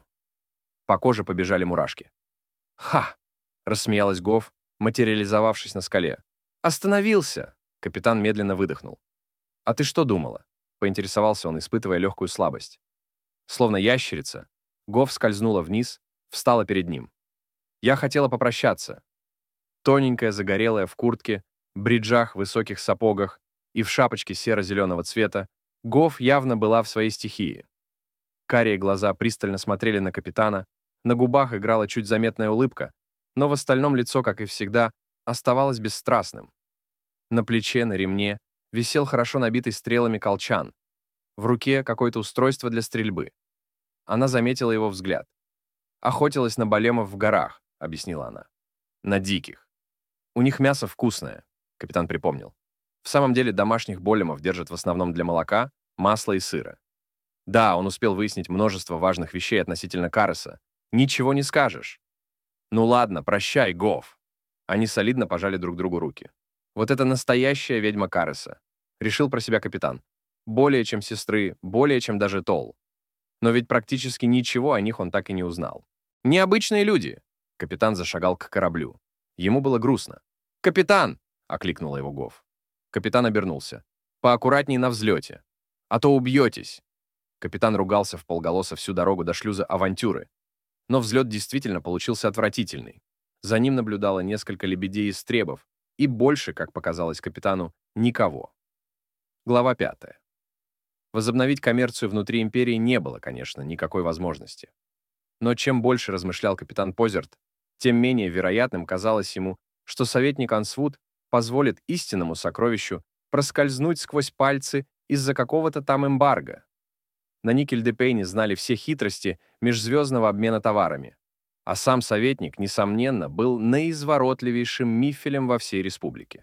S1: По коже побежали мурашки. «Ха!» — рассмеялась Гоф, материализовавшись на скале. «Остановился!» — капитан медленно выдохнул. «А ты что думала?» — поинтересовался он, испытывая легкую слабость. Словно ящерица, Гоф скользнула вниз, встала перед ним. «Я хотела попрощаться». Тоненькая, загорелая, в куртке, бриджах, высоких сапогах и в шапочке серо-зеленого цвета, Гоф явно была в своей стихии. Карие глаза пристально смотрели на капитана, на губах играла чуть заметная улыбка, но в остальном лицо, как и всегда, оставалось бесстрастным. На плече, на ремне висел хорошо набитый стрелами колчан. В руке какое-то устройство для стрельбы. Она заметила его взгляд. «Охотилась на балемов в горах», — объяснила она. «На диких. У них мясо вкусное», — капитан припомнил. «В самом деле домашних болемов держат в основном для молока, масла и сыра». Да, он успел выяснить множество важных вещей относительно Кареса. Ничего не скажешь. «Ну ладно, прощай, Гоф». Они солидно пожали друг другу руки. «Вот это настоящая ведьма Кареса», — решил про себя капитан. Более чем сестры, более чем даже Тол. Но ведь практически ничего о них он так и не узнал. «Необычные люди!» — капитан зашагал к кораблю. Ему было грустно. «Капитан!» — окликнула его Гоф. Капитан обернулся. «Поаккуратней на взлете. А то убьетесь!» Капитан ругался вполголоса всю дорогу до шлюза «Авантюры». Но взлет действительно получился отвратительный. За ним наблюдало несколько лебедей и стребов, и больше, как показалось капитану, никого. Глава пятая. Возобновить коммерцию внутри империи не было, конечно, никакой возможности. Но чем больше размышлял капитан Позерт, тем менее вероятным казалось ему, что советник Ансвуд позволит истинному сокровищу проскользнуть сквозь пальцы из-за какого-то там эмбарго. На Никель-де-Пейне знали все хитрости межзвездного обмена товарами, а сам советник, несомненно, был наизворотливейшим мифелем во всей республике.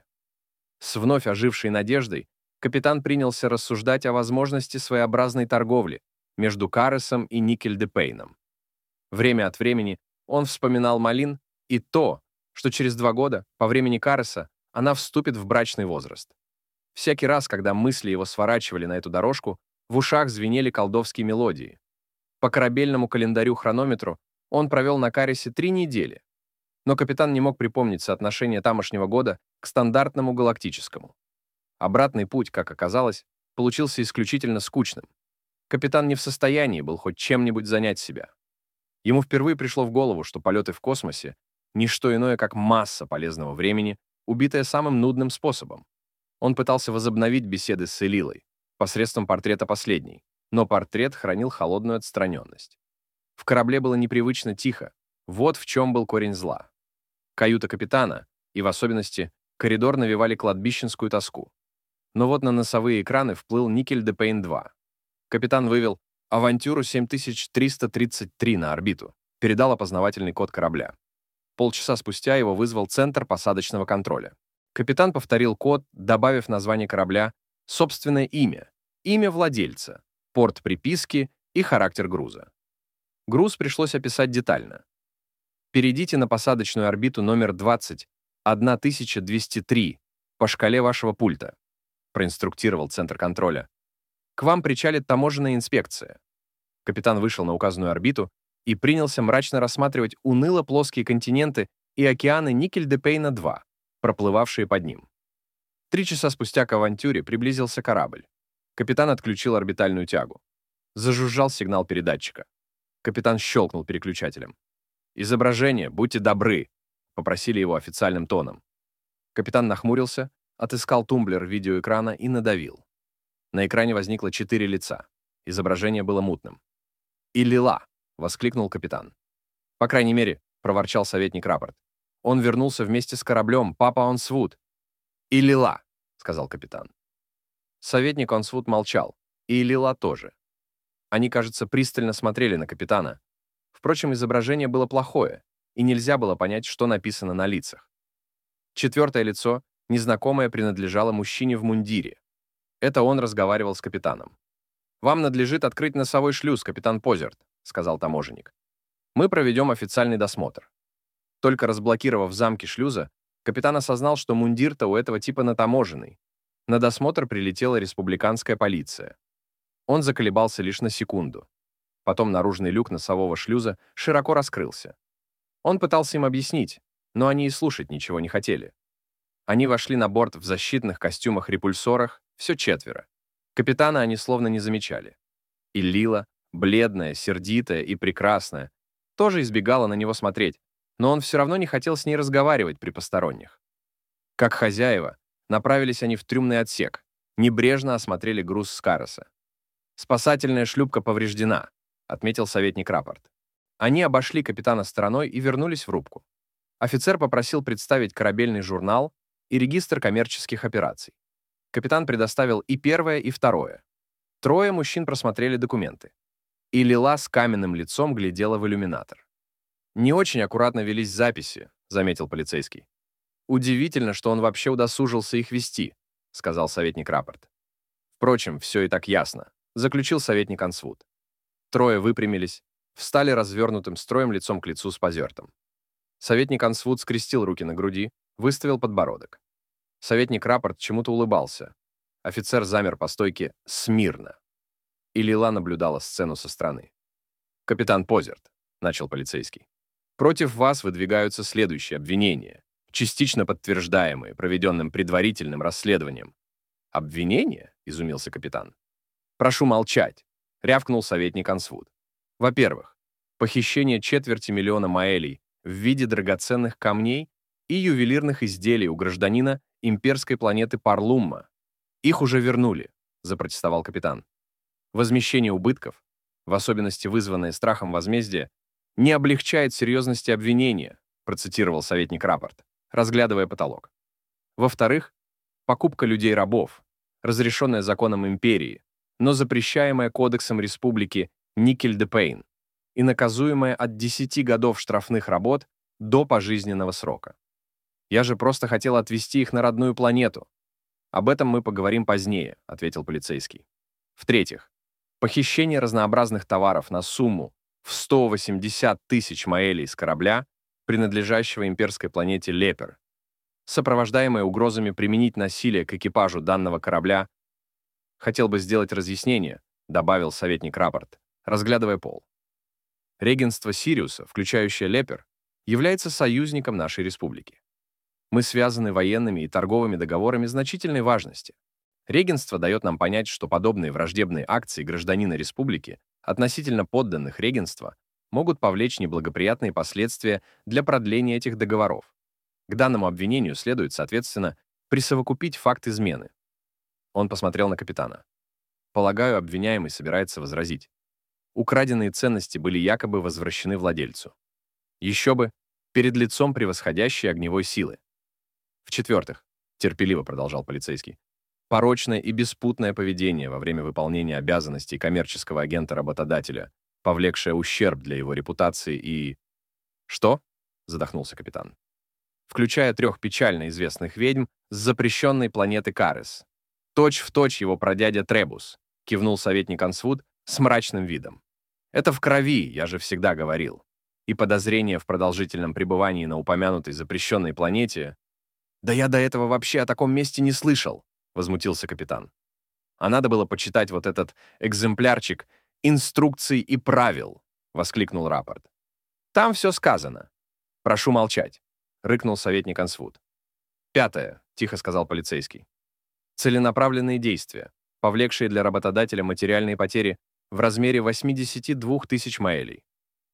S1: С вновь ожившей надеждой капитан принялся рассуждать о возможности своеобразной торговли между Каресом и Никель-де-Пейном. Время от времени он вспоминал Малин и то, что через два года, по времени Кареса, она вступит в брачный возраст. Всякий раз, когда мысли его сворачивали на эту дорожку, в ушах звенели колдовские мелодии. По корабельному календарю-хронометру он провел на Каресе три недели. Но капитан не мог припомнить соотношение тамошнего года к стандартному галактическому. Обратный путь, как оказалось, получился исключительно скучным. Капитан не в состоянии был хоть чем-нибудь занять себя. Ему впервые пришло в голову, что полеты в космосе — не что иное, как масса полезного времени, убитая самым нудным способом. Он пытался возобновить беседы с Элилой посредством портрета последней, но портрет хранил холодную отстраненность. В корабле было непривычно тихо. Вот в чем был корень зла. Каюта капитана, и в особенности коридор, навевали кладбищенскую тоску. Но вот на носовые экраны вплыл Никель-де-Пейн-два. Капитан вывел «Авантюру семь тысяч триста тридцать три» на орбиту, передал опознавательный код корабля. Полчаса спустя его вызвал Центр посадочного контроля. Капитан повторил код, добавив название корабля, собственное имя, имя владельца, порт приписки и характер груза. Груз пришлось описать детально. «Перейдите на посадочную орбиту номер двадцать тысяча двести три по шкале вашего пульта», проинструктировал Центр контроля. «К вам причалит таможенная инспекция». Капитан вышел на указанную орбиту и принялся мрачно рассматривать уныло-плоские континенты и океаны Никель-де-Пейна-два, проплывавшие под ним. Три часа спустя к авантюре приблизился корабль. Капитан отключил орбитальную тягу. Зажужжал сигнал передатчика. Капитан щелкнул переключателем. «Изображение, будьте добры», — попросили его официальным тоном. Капитан нахмурился, отыскал тумблер видеоэкрана и надавил. На экране возникло четыре лица. Изображение было мутным. «Илила!» — воскликнул капитан. «По крайней мере», — проворчал советник Рапорт. «Он вернулся вместе с кораблем, папа Онсвуд». «Илила!» — сказал капитан. Советник Онсвуд молчал, и Илила тоже. Они, кажется, пристально смотрели на капитана. Впрочем, изображение было плохое, и нельзя было понять, что написано на лицах. Четвертое лицо, незнакомое, принадлежало мужчине в мундире. Это он разговаривал с капитаном. «Вам надлежит открыть носовой шлюз, капитан Позерт», — сказал таможенник. «Мы проведем официальный досмотр». Только разблокировав замки шлюза, капитан осознал, что мундир-то у этого типа натаможенный. На досмотр прилетела республиканская полиция. Он заколебался лишь на секунду. Потом наружный люк носового шлюза широко раскрылся. Он пытался им объяснить, но они и слушать ничего не хотели. Они вошли на борт в защитных костюмах-репульсорах, все четверо. Капитана они словно не замечали. И Лила, бледная, сердитая и прекрасная, тоже избегала на него смотреть, но он все равно не хотел с ней разговаривать при посторонних. Как хозяева, направились они в трюмный отсек, небрежно осмотрели груз с Кароса. «Спасательная шлюпка повреждена», — отметил советник Рапорт. Они обошли капитана стороной и вернулись в рубку. Офицер попросил представить корабельный журнал и регистр коммерческих операций. Капитан предоставил и первое, и второе. Трое мужчин просмотрели документы. И Лила с каменным лицом глядела в иллюминатор. «Не очень аккуратно велись записи», — заметил полицейский. «Удивительно, что он вообще удосужился их вести», — сказал советник Рапорт. «Впрочем, все и так ясно», — заключил советник Онсвуд. Трое выпрямились, встали развернутым строем лицом к лицу с Позертом. Советник Онсвуд скрестил руки на груди, выставил подбородок. Советник Рапорт чему-то улыбался. Офицер замер по стойке смирно. И Лила наблюдала сцену со стороны. «Капитан Позерт», — начал полицейский, — «против вас выдвигаются следующие обвинения, частично подтверждаемые проведенным предварительным расследованием». «Обвинения?» — изумился капитан. «Прошу молчать», — рявкнул советник Онсвуд. «Во-первых, похищение четверти миллиона маэлей в виде драгоценных камней и ювелирных изделий у гражданина имперской планеты Парлумма. Их уже вернули», — запротестовал капитан. «Возмещение убытков, в особенности вызванное страхом возмездия, не облегчает серьезности обвинения», — процитировал советник Рапорт, разглядывая потолок. «Во-вторых, покупка людей-рабов, разрешенная законом империи, но запрещаемая кодексом республики Никель-де-Пейн и наказуемая от десяти годов штрафных работ до пожизненного срока. Я же просто хотел отвезти их на родную планету. Об этом мы поговорим позднее», — ответил полицейский. «В-третьих, похищение разнообразных товаров на сумму в сто восемьдесят тысяч маэлей с корабля, принадлежащего имперской планете Лепер, сопровождаемое угрозами применить насилие к экипажу данного корабля. Хотел бы сделать разъяснение», — добавил советник Рапорт, разглядывая пол. Регенство Сириуса, включающее Лепер, является союзником нашей республики. Мы связаны военными и торговыми договорами значительной важности. Регенство дает нам понять, что подобные враждебные акции гражданина республики относительно подданных регенства могут повлечь неблагоприятные последствия для продления этих договоров. К данному обвинению следует, соответственно, присовокупить факт измены. Он посмотрел на капитана. Полагаю, обвиняемый собирается возразить. Украденные ценности были якобы возвращены владельцу. Еще бы, перед лицом превосходящей огневой силы. В-четвертых, терпеливо продолжал полицейский, порочное и беспутное поведение во время выполнения обязанностей коммерческого агента-работодателя, повлекшее ущерб для его репутации и... Что? Задохнулся капитан. Включая трех печально известных ведьм с запрещенной планеты Карес. Точь в точь его прадядя Требус, кивнул советник Ансвуд с мрачным видом. Это в крови, я же всегда говорил. И подозрение в продолжительном пребывании на упомянутой запрещенной планете... Да я до этого вообще о таком месте не слышал, возмутился капитан. А надо было почитать вот этот экземплярчик инструкций и правил, воскликнул рапорт. Там все сказано. Прошу молчать, рыкнул советник Ансвуд. Пятое, тихо сказал полицейский. Целенаправленные действия, повлекшие для работодателя материальные потери в размере восемьдесят две тысячи маэлей.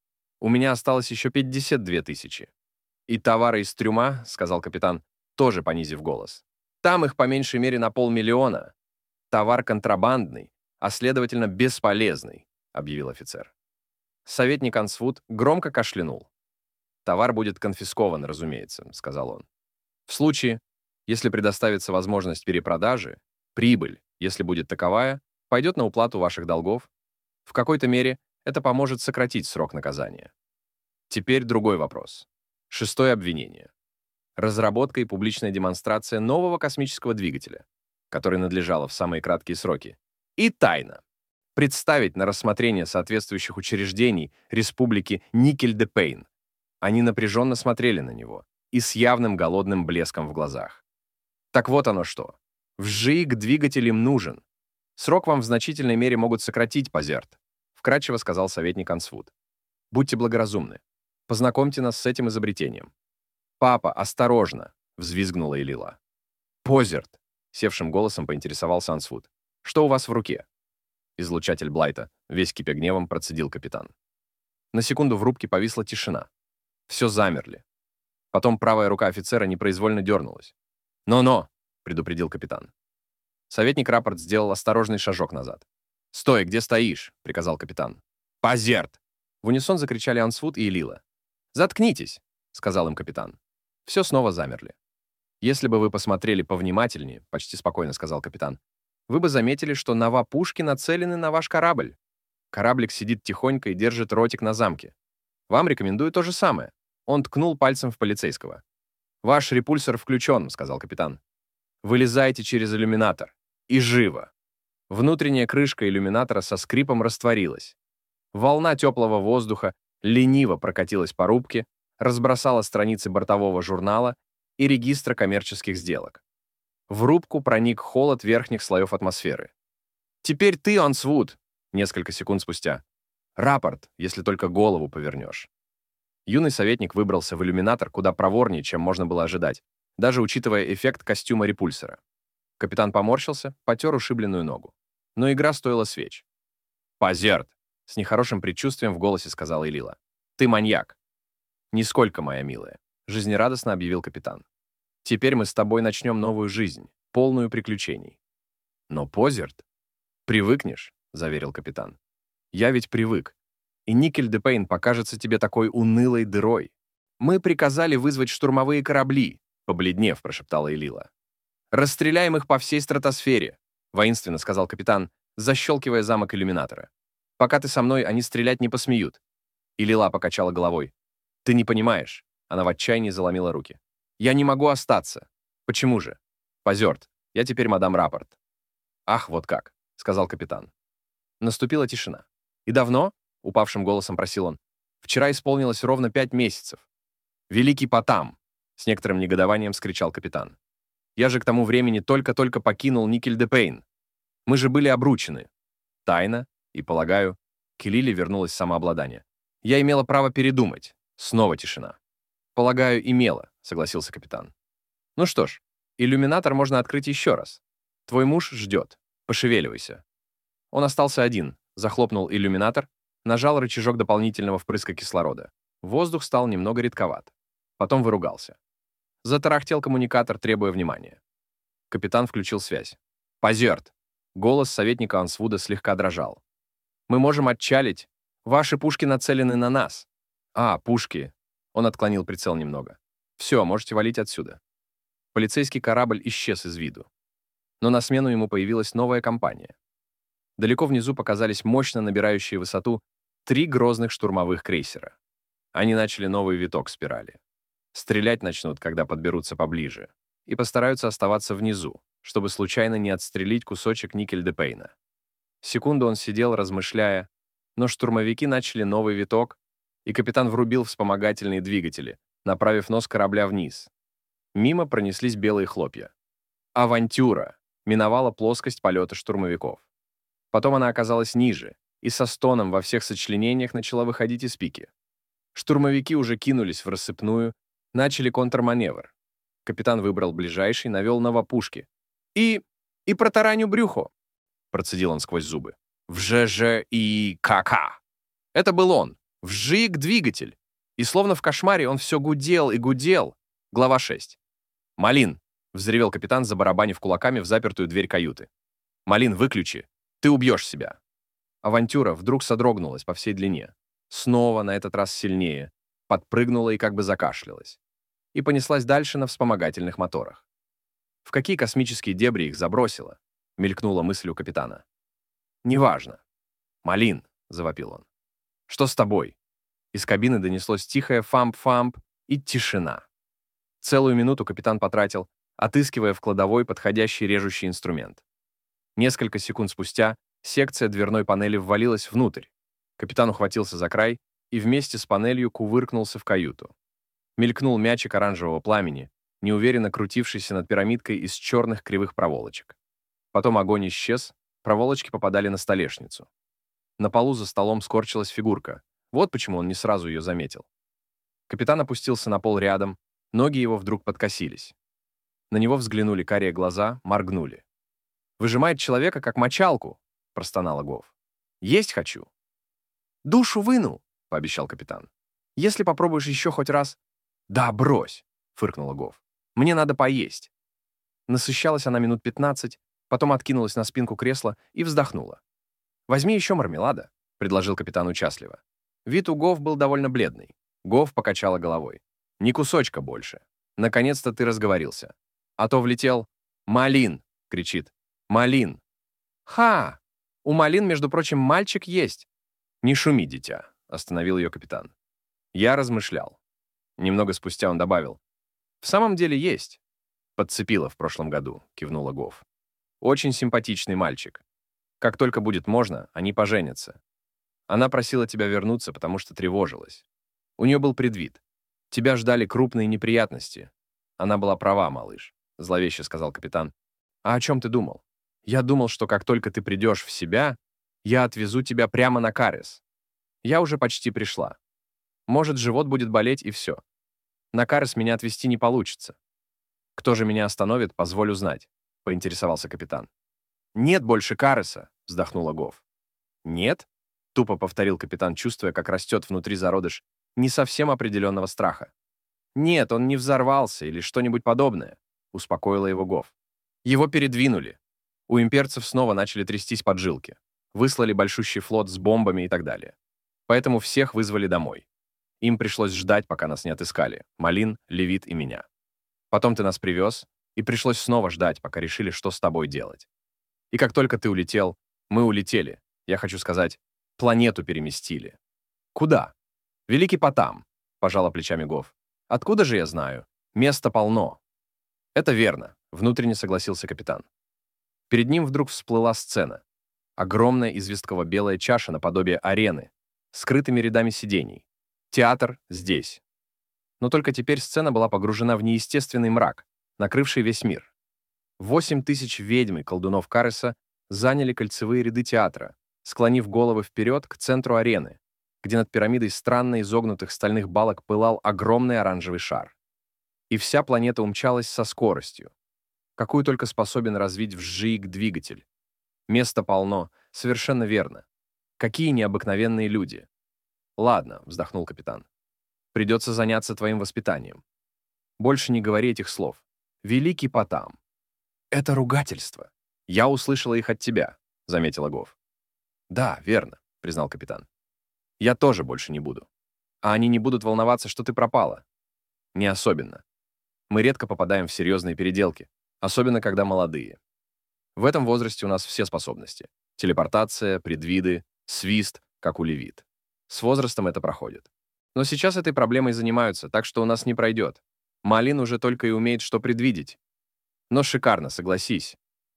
S1: У меня осталось еще пятьдесят две тысячи. И товары из трюма, сказал капитан, тоже понизив голос. Там их по меньшей мере на полмиллиона. Товар контрабандный, а следовательно бесполезный, объявил офицер. Советник Ансвуд громко кашлянул. Товар будет конфискован, разумеется, сказал он. В случае, если предоставится возможность перепродажи, прибыль, если будет таковая, пойдет на уплату ваших долгов. В какой-то мере это поможет сократить срок наказания. Теперь другой вопрос. Шестое обвинение. Разработка и публичная демонстрация нового космического двигателя, который надлежало в самые краткие сроки, и тайно представить на рассмотрение соответствующих учреждений Республики Никель-де-Пейн. Они напряженно смотрели на него и с явным голодным блеском в глазах. Так вот оно что. Вжиг двигатель им нужен. Срок вам в значительной мере могут сократить, Позерт, вкратчиво сказал советник Ансвуд. Будьте благоразумны. Познакомьте нас с этим изобретением. «Папа, осторожно!» — взвизгнула Элила. «Позерт!» — севшим голосом поинтересовался Ансвуд. «Что у вас в руке?» Излучатель Блайта, весь кипя гневом, процедил капитан. На секунду в рубке повисла тишина. Все замерли. Потом правая рука офицера непроизвольно дернулась. «Но-но!» — предупредил капитан. Советник рапорт сделал осторожный шажок назад. «Стой, где стоишь?» — приказал капитан. «Позерт!» В унисон закричали Ансвуд и Элила. «Заткнитесь!» — сказал им капитан. Все снова замерли. «Если бы вы посмотрели повнимательнее», — почти спокойно сказал капитан, «вы бы заметили, что нова-пушки нацелены на ваш корабль. Кораблик сидит тихонько и держит ротик на замке. Вам рекомендую то же самое». Он ткнул пальцем в полицейского. «Ваш репульсор включен», — сказал капитан. «Вылезайте через иллюминатор. И живо». Внутренняя крышка иллюминатора со скрипом растворилась. Волна теплого воздуха лениво прокатилась по рубке, разбросала страницы бортового журнала и регистра коммерческих сделок. В рубку проник холод верхних слоев атмосферы. «Теперь ты, Ансвуд!» Несколько секунд спустя. «Рапорт, если только голову повернешь». Юный советник выбрался в иллюминатор куда проворнее, чем можно было ожидать, даже учитывая эффект костюма репульсора. Капитан поморщился, потер ушибленную ногу. Но игра стоила свеч. «Позерт!» — с нехорошим предчувствием в голосе сказала Элила. «Ты маньяк!» «Нисколько, моя милая», — жизнерадостно объявил капитан. «Теперь мы с тобой начнем новую жизнь, полную приключений». «Но, Позерт...» «Привыкнешь», — заверил капитан. «Я ведь привык. И Никель-де-Пейн покажется тебе такой унылой дырой. Мы приказали вызвать штурмовые корабли», — побледнев, прошептала Элила. «Расстреляем их по всей стратосфере», — воинственно сказал капитан, защелкивая замок иллюминатора. «Пока ты со мной, они стрелять не посмеют». Элила покачала головой. «Ты не понимаешь». Она в отчаянии заломила руки. «Я не могу остаться». «Почему же?» «Позерт, я теперь мадам Рапорт». «Ах, вот как», — сказал капитан. Наступила тишина. «И давно?» — упавшим голосом просил он. «Вчера исполнилось ровно пять месяцев». «Великий Потам!» — с некоторым негодованием вскричал капитан. «Я же к тому времени только-только покинул Никель-де-Пейн. Мы же были обручены. Тайно, и, полагаю, к Элиле вернулось самообладание. Я имела право передумать». Снова тишина. «Полагаю, имело», — согласился капитан. «Ну что ж, иллюминатор можно открыть еще раз. Твой муж ждет. Пошевеливайся». Он остался один, захлопнул иллюминатор, нажал рычажок дополнительного впрыска кислорода. Воздух стал немного редковат. Потом выругался. Затарахтел коммуникатор, требуя внимания. Капитан включил связь. «Позерт!» Голос советника Ансвуда слегка дрожал. «Мы можем отчалить. Ваши пушки нацелены на нас». «А, пушки». Он отклонил прицел немного. «Все, можете валить отсюда». Полицейский корабль исчез из виду. Но на смену ему появилась новая компания. Далеко внизу показались мощно набирающие высоту три грозных штурмовых крейсера. Они начали новый виток спирали. Стрелять начнут, когда подберутся поближе, и постараются оставаться внизу, чтобы случайно не отстрелить кусочек Никель-де-Пейна. Секунду он сидел, размышляя, но штурмовики начали новый виток, и капитан врубил вспомогательные двигатели, направив нос корабля вниз. Мимо пронеслись белые хлопья. «Авантюра» миновала плоскость полета штурмовиков. Потом она оказалась ниже, и со стоном во всех сочленениях начала выходить из пики. Штурмовики уже кинулись в рассыпную, начали контрманевр. Капитан выбрал ближайший, навел новопушки. «И... и протараню брюхо!» — процедил он сквозь зубы. «Вжж и ка-ка!» Это был он. Вжик двигатель. И словно в кошмаре он все гудел и гудел. Глава шесть. «Малин!» — взревел капитан, забарабанив кулаками в запертую дверь каюты. «Малин, выключи! Ты убьешь себя!» Авантюра вдруг содрогнулась по всей длине. Снова, на этот раз сильнее, подпрыгнула и как бы закашлялась. И понеслась дальше на вспомогательных моторах. В какие космические дебри их забросило? Мелькнула мысль у капитана. «Неважно». «Малин», — завопил он. «Что с тобой?» Из кабины донеслось тихое фамп-фамп и тишина. Целую минуту капитан потратил, отыскивая в кладовой подходящий режущий инструмент. Несколько секунд спустя секция дверной панели ввалилась внутрь. Капитан ухватился за край и вместе с панелью кувыркнулся в каюту. Мелькнул мячик оранжевого пламени, неуверенно крутившийся над пирамидкой из черных кривых проволочек. Потом огонь исчез, проволочки попадали на столешницу. На полу за столом скорчилась фигурка. Вот почему он не сразу ее заметил. Капитан опустился на пол рядом, ноги его вдруг подкосились. На него взглянули карие глаза, моргнули. «Выжимает человека, как мочалку», — простонала Гофф. «Есть хочу». «Душу выну», — пообещал капитан. «Если попробуешь еще хоть раз...» «Да, брось», — фыркнула Гофф. «Мне надо поесть». Насыщалась она минут пятнадцать, потом откинулась на спинку кресла и вздохнула. «Возьми еще мармелада», — предложил капитан участливо. Вид у Гофф был довольно бледный. Гофф покачала головой. «Ни кусочка больше. Наконец-то ты разговорился. А то влетел... Малин!» — кричит. «Малин!» «Ха! У Малин, между прочим, мальчик есть!» «Не шуми, дитя», — остановил ее капитан. Я размышлял. Немного спустя он добавил. «В самом деле есть». «Подцепила в прошлом году», — кивнула Гофф. «Очень симпатичный мальчик. Как только будет можно, они поженятся. Она просила тебя вернуться, потому что тревожилась. У нее был предвид. Тебя ждали крупные неприятности. Она была права, малыш», — зловеще сказал капитан. «А о чем ты думал? Я думал, что как только ты придешь в себя, я отвезу тебя прямо на Карес. Я уже почти пришла. Может, живот будет болеть, и все. На Карес меня отвезти не получится. Кто же меня остановит, позволь узнать», — поинтересовался капитан. «Нет больше Кареса», — вздохнула Гофф. «Нет?» — тупо повторил капитан, чувствуя, как растет внутри зародыш не совсем определенного страха. «Нет, он не взорвался или что-нибудь подобное», — успокоила его Гофф. «Его передвинули. У имперцев снова начали трястись поджилки. Выслали большущий флот с бомбами и так далее. Поэтому всех вызвали домой. Им пришлось ждать, пока нас не отыскали. Малин, Левит и меня. Потом ты нас привез, и пришлось снова ждать, пока решили, что с тобой делать. И как только ты улетел, мы улетели. Я хочу сказать, планету переместили». «Куда?» «Великий Потам», — пожала плечами Гофф. «Откуда же я знаю? Места полно». «Это верно», — внутренне согласился капитан. Перед ним вдруг всплыла сцена. Огромная известково-белая чаша наподобие арены, с скрытыми рядами сидений. Театр здесь. Но только теперь сцена была погружена в неестественный мрак, накрывший весь мир. Восемь тысяч ведьм и колдунов Кареса заняли кольцевые ряды театра, склонив головы вперед к центру арены, где над пирамидой странно изогнутых стальных балок пылал огромный оранжевый шар. И вся планета умчалась со скоростью, какую только способен развить вжиг-двигатель. Места полно, совершенно верно. Какие необыкновенные люди. Ладно, вздохнул капитан. Придется заняться твоим воспитанием. Больше не говори этих слов. Великий Потам. Это ругательство. Я услышала их от тебя, заметила Гоф. Да, верно, признал капитан. Я тоже больше не буду. А они не будут волноваться, что ты пропала. Не особенно. Мы редко попадаем в серьезные переделки, особенно когда молодые. В этом возрасте у нас все способности. Телепортация, предвиды, свист, как у левит. С возрастом это проходит. Но сейчас этой проблемой занимаются, так что у нас не пройдет. Малин уже только и умеет, что предвидеть. Но шикарно, согласись.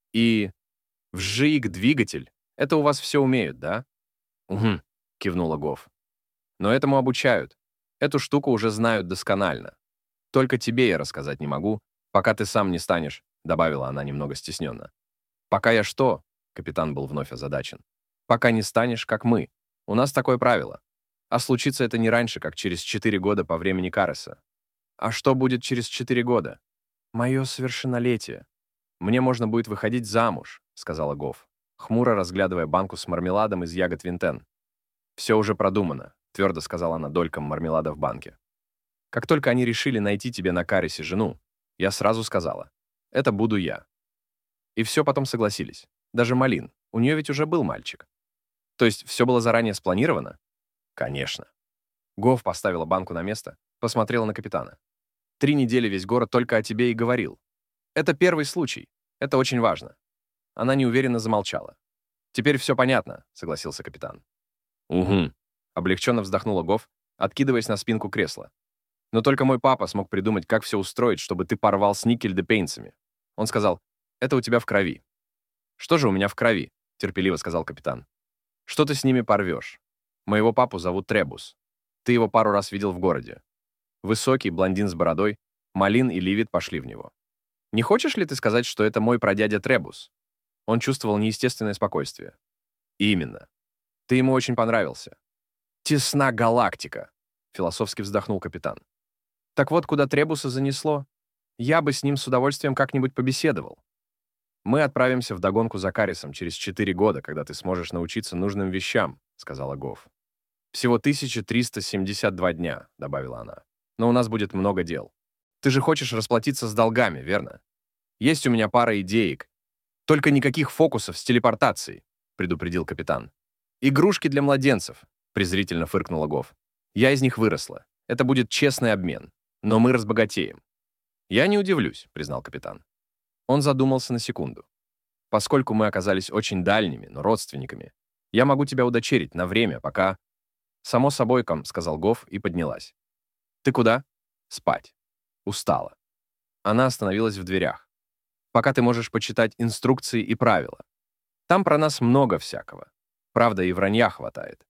S1: И вжиг-двигатель — это у вас все умеют, да? Угу, кивнула Гоф. Но этому обучают. Эту штуку уже знают досконально. Только тебе я рассказать не могу, пока ты сам не станешь, добавила она немного стесненно. Пока я что? Капитан был вновь озадачен. Пока не станешь, как мы. У нас такое правило. А случится это не раньше, как через четыре года по времени Кареса. А что будет через четыре года? Мое совершеннолетие. Мне можно будет выходить замуж, сказала Гоф, хмуро разглядывая банку с мармеладом из ягод Винтен. Все уже продумано, твердо сказала она долькам мармелада в банке. Как только они решили найти тебе на Каресе жену, я сразу сказала, это буду я. И все потом согласились. Даже Малин, у нее ведь уже был мальчик. То есть все было заранее спланировано? Конечно. Гоф поставила банку на место, посмотрела на капитана. Три недели весь город только о тебе и говорил. Это первый случай. Это очень важно. Она неуверенно замолчала. Теперь все понятно, согласился капитан. Угу. Облегченно вздохнула Гоф, откидываясь на спинку кресла. Но только мой папа смог придумать, как все устроить, чтобы ты порвал с Никель-де-Пейнсами. Он сказал, это у тебя в крови. Что же у меня в крови? Терпеливо сказал капитан. Что ты с ними порвешь? Моего папу зовут Требус. Ты его пару раз видел в городе. Высокий, блондин с бородой, Малин и Ливит пошли в него. Не хочешь ли ты сказать, что это мой прадядя Требус? Он чувствовал неестественное спокойствие. Именно. Ты ему очень понравился. Тесна галактика, философски вздохнул капитан. Так вот, куда Требуса занесло, я бы с ним с удовольствием как-нибудь побеседовал. Мы отправимся вдогонку за Каресом через четыре года, когда ты сможешь научиться нужным вещам, сказала Гоф. Всего тысяча триста семьдесят два дня, добавила она. Но у нас будет много дел. Ты же хочешь расплатиться с долгами, верно? Есть у меня пара идеек. Только никаких фокусов с телепортацией, предупредил капитан. Игрушки для младенцев, презрительно фыркнула Гоф. Я из них выросла. Это будет честный обмен. Но мы разбогатеем. Я не удивлюсь, признал капитан. Он задумался на секунду. Поскольку мы оказались очень дальними, но родственниками, я могу тебя удочерить на время, пока... Само собой, ком, сказал Гоф и поднялась. Ты куда? Спать. Устала. Она остановилась в дверях. Пока ты можешь почитать инструкции и правила. Там про нас много всякого. Правда, и вранья хватает.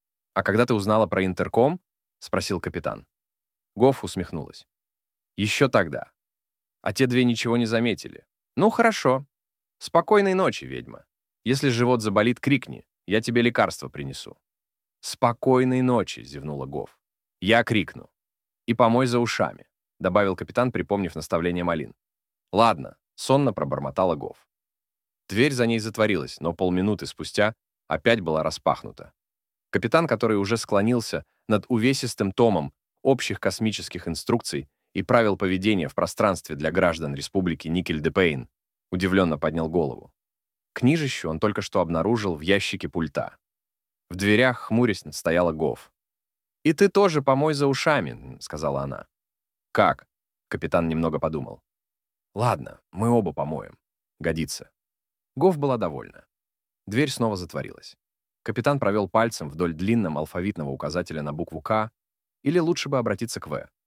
S1: А когда ты узнала про интерком? Спросил капитан. Гоф усмехнулась. Еще тогда. А те две ничего не заметили. Ну, хорошо. Спокойной ночи, ведьма. Если живот заболит, крикни. Я тебе лекарство принесу. Спокойной ночи, зевнула Гоф. Я крикну. И помой за ушами, добавил капитан, припомнив наставление Малин. Ладно, сонно пробормотала Гоф. Дверь за ней затворилась, но полминуты спустя опять была распахнута. Капитан, который уже склонился над увесистым томом общих космических инструкций и правил поведения в пространстве для граждан Республики Никель-де-Пейн, удивленно поднял голову. Книжище он только что обнаружил в ящике пульта. В дверях, хмурясь, стояла Гоф. «И ты тоже помой за ушами», — сказала она. «Как?» — капитан немного подумал. «Ладно, мы оба помоем. Годится». Гоф была довольна. Дверь снова затворилась. Капитан провел пальцем вдоль длинного алфавитного указателя на букву «К», или лучше бы обратиться к «В».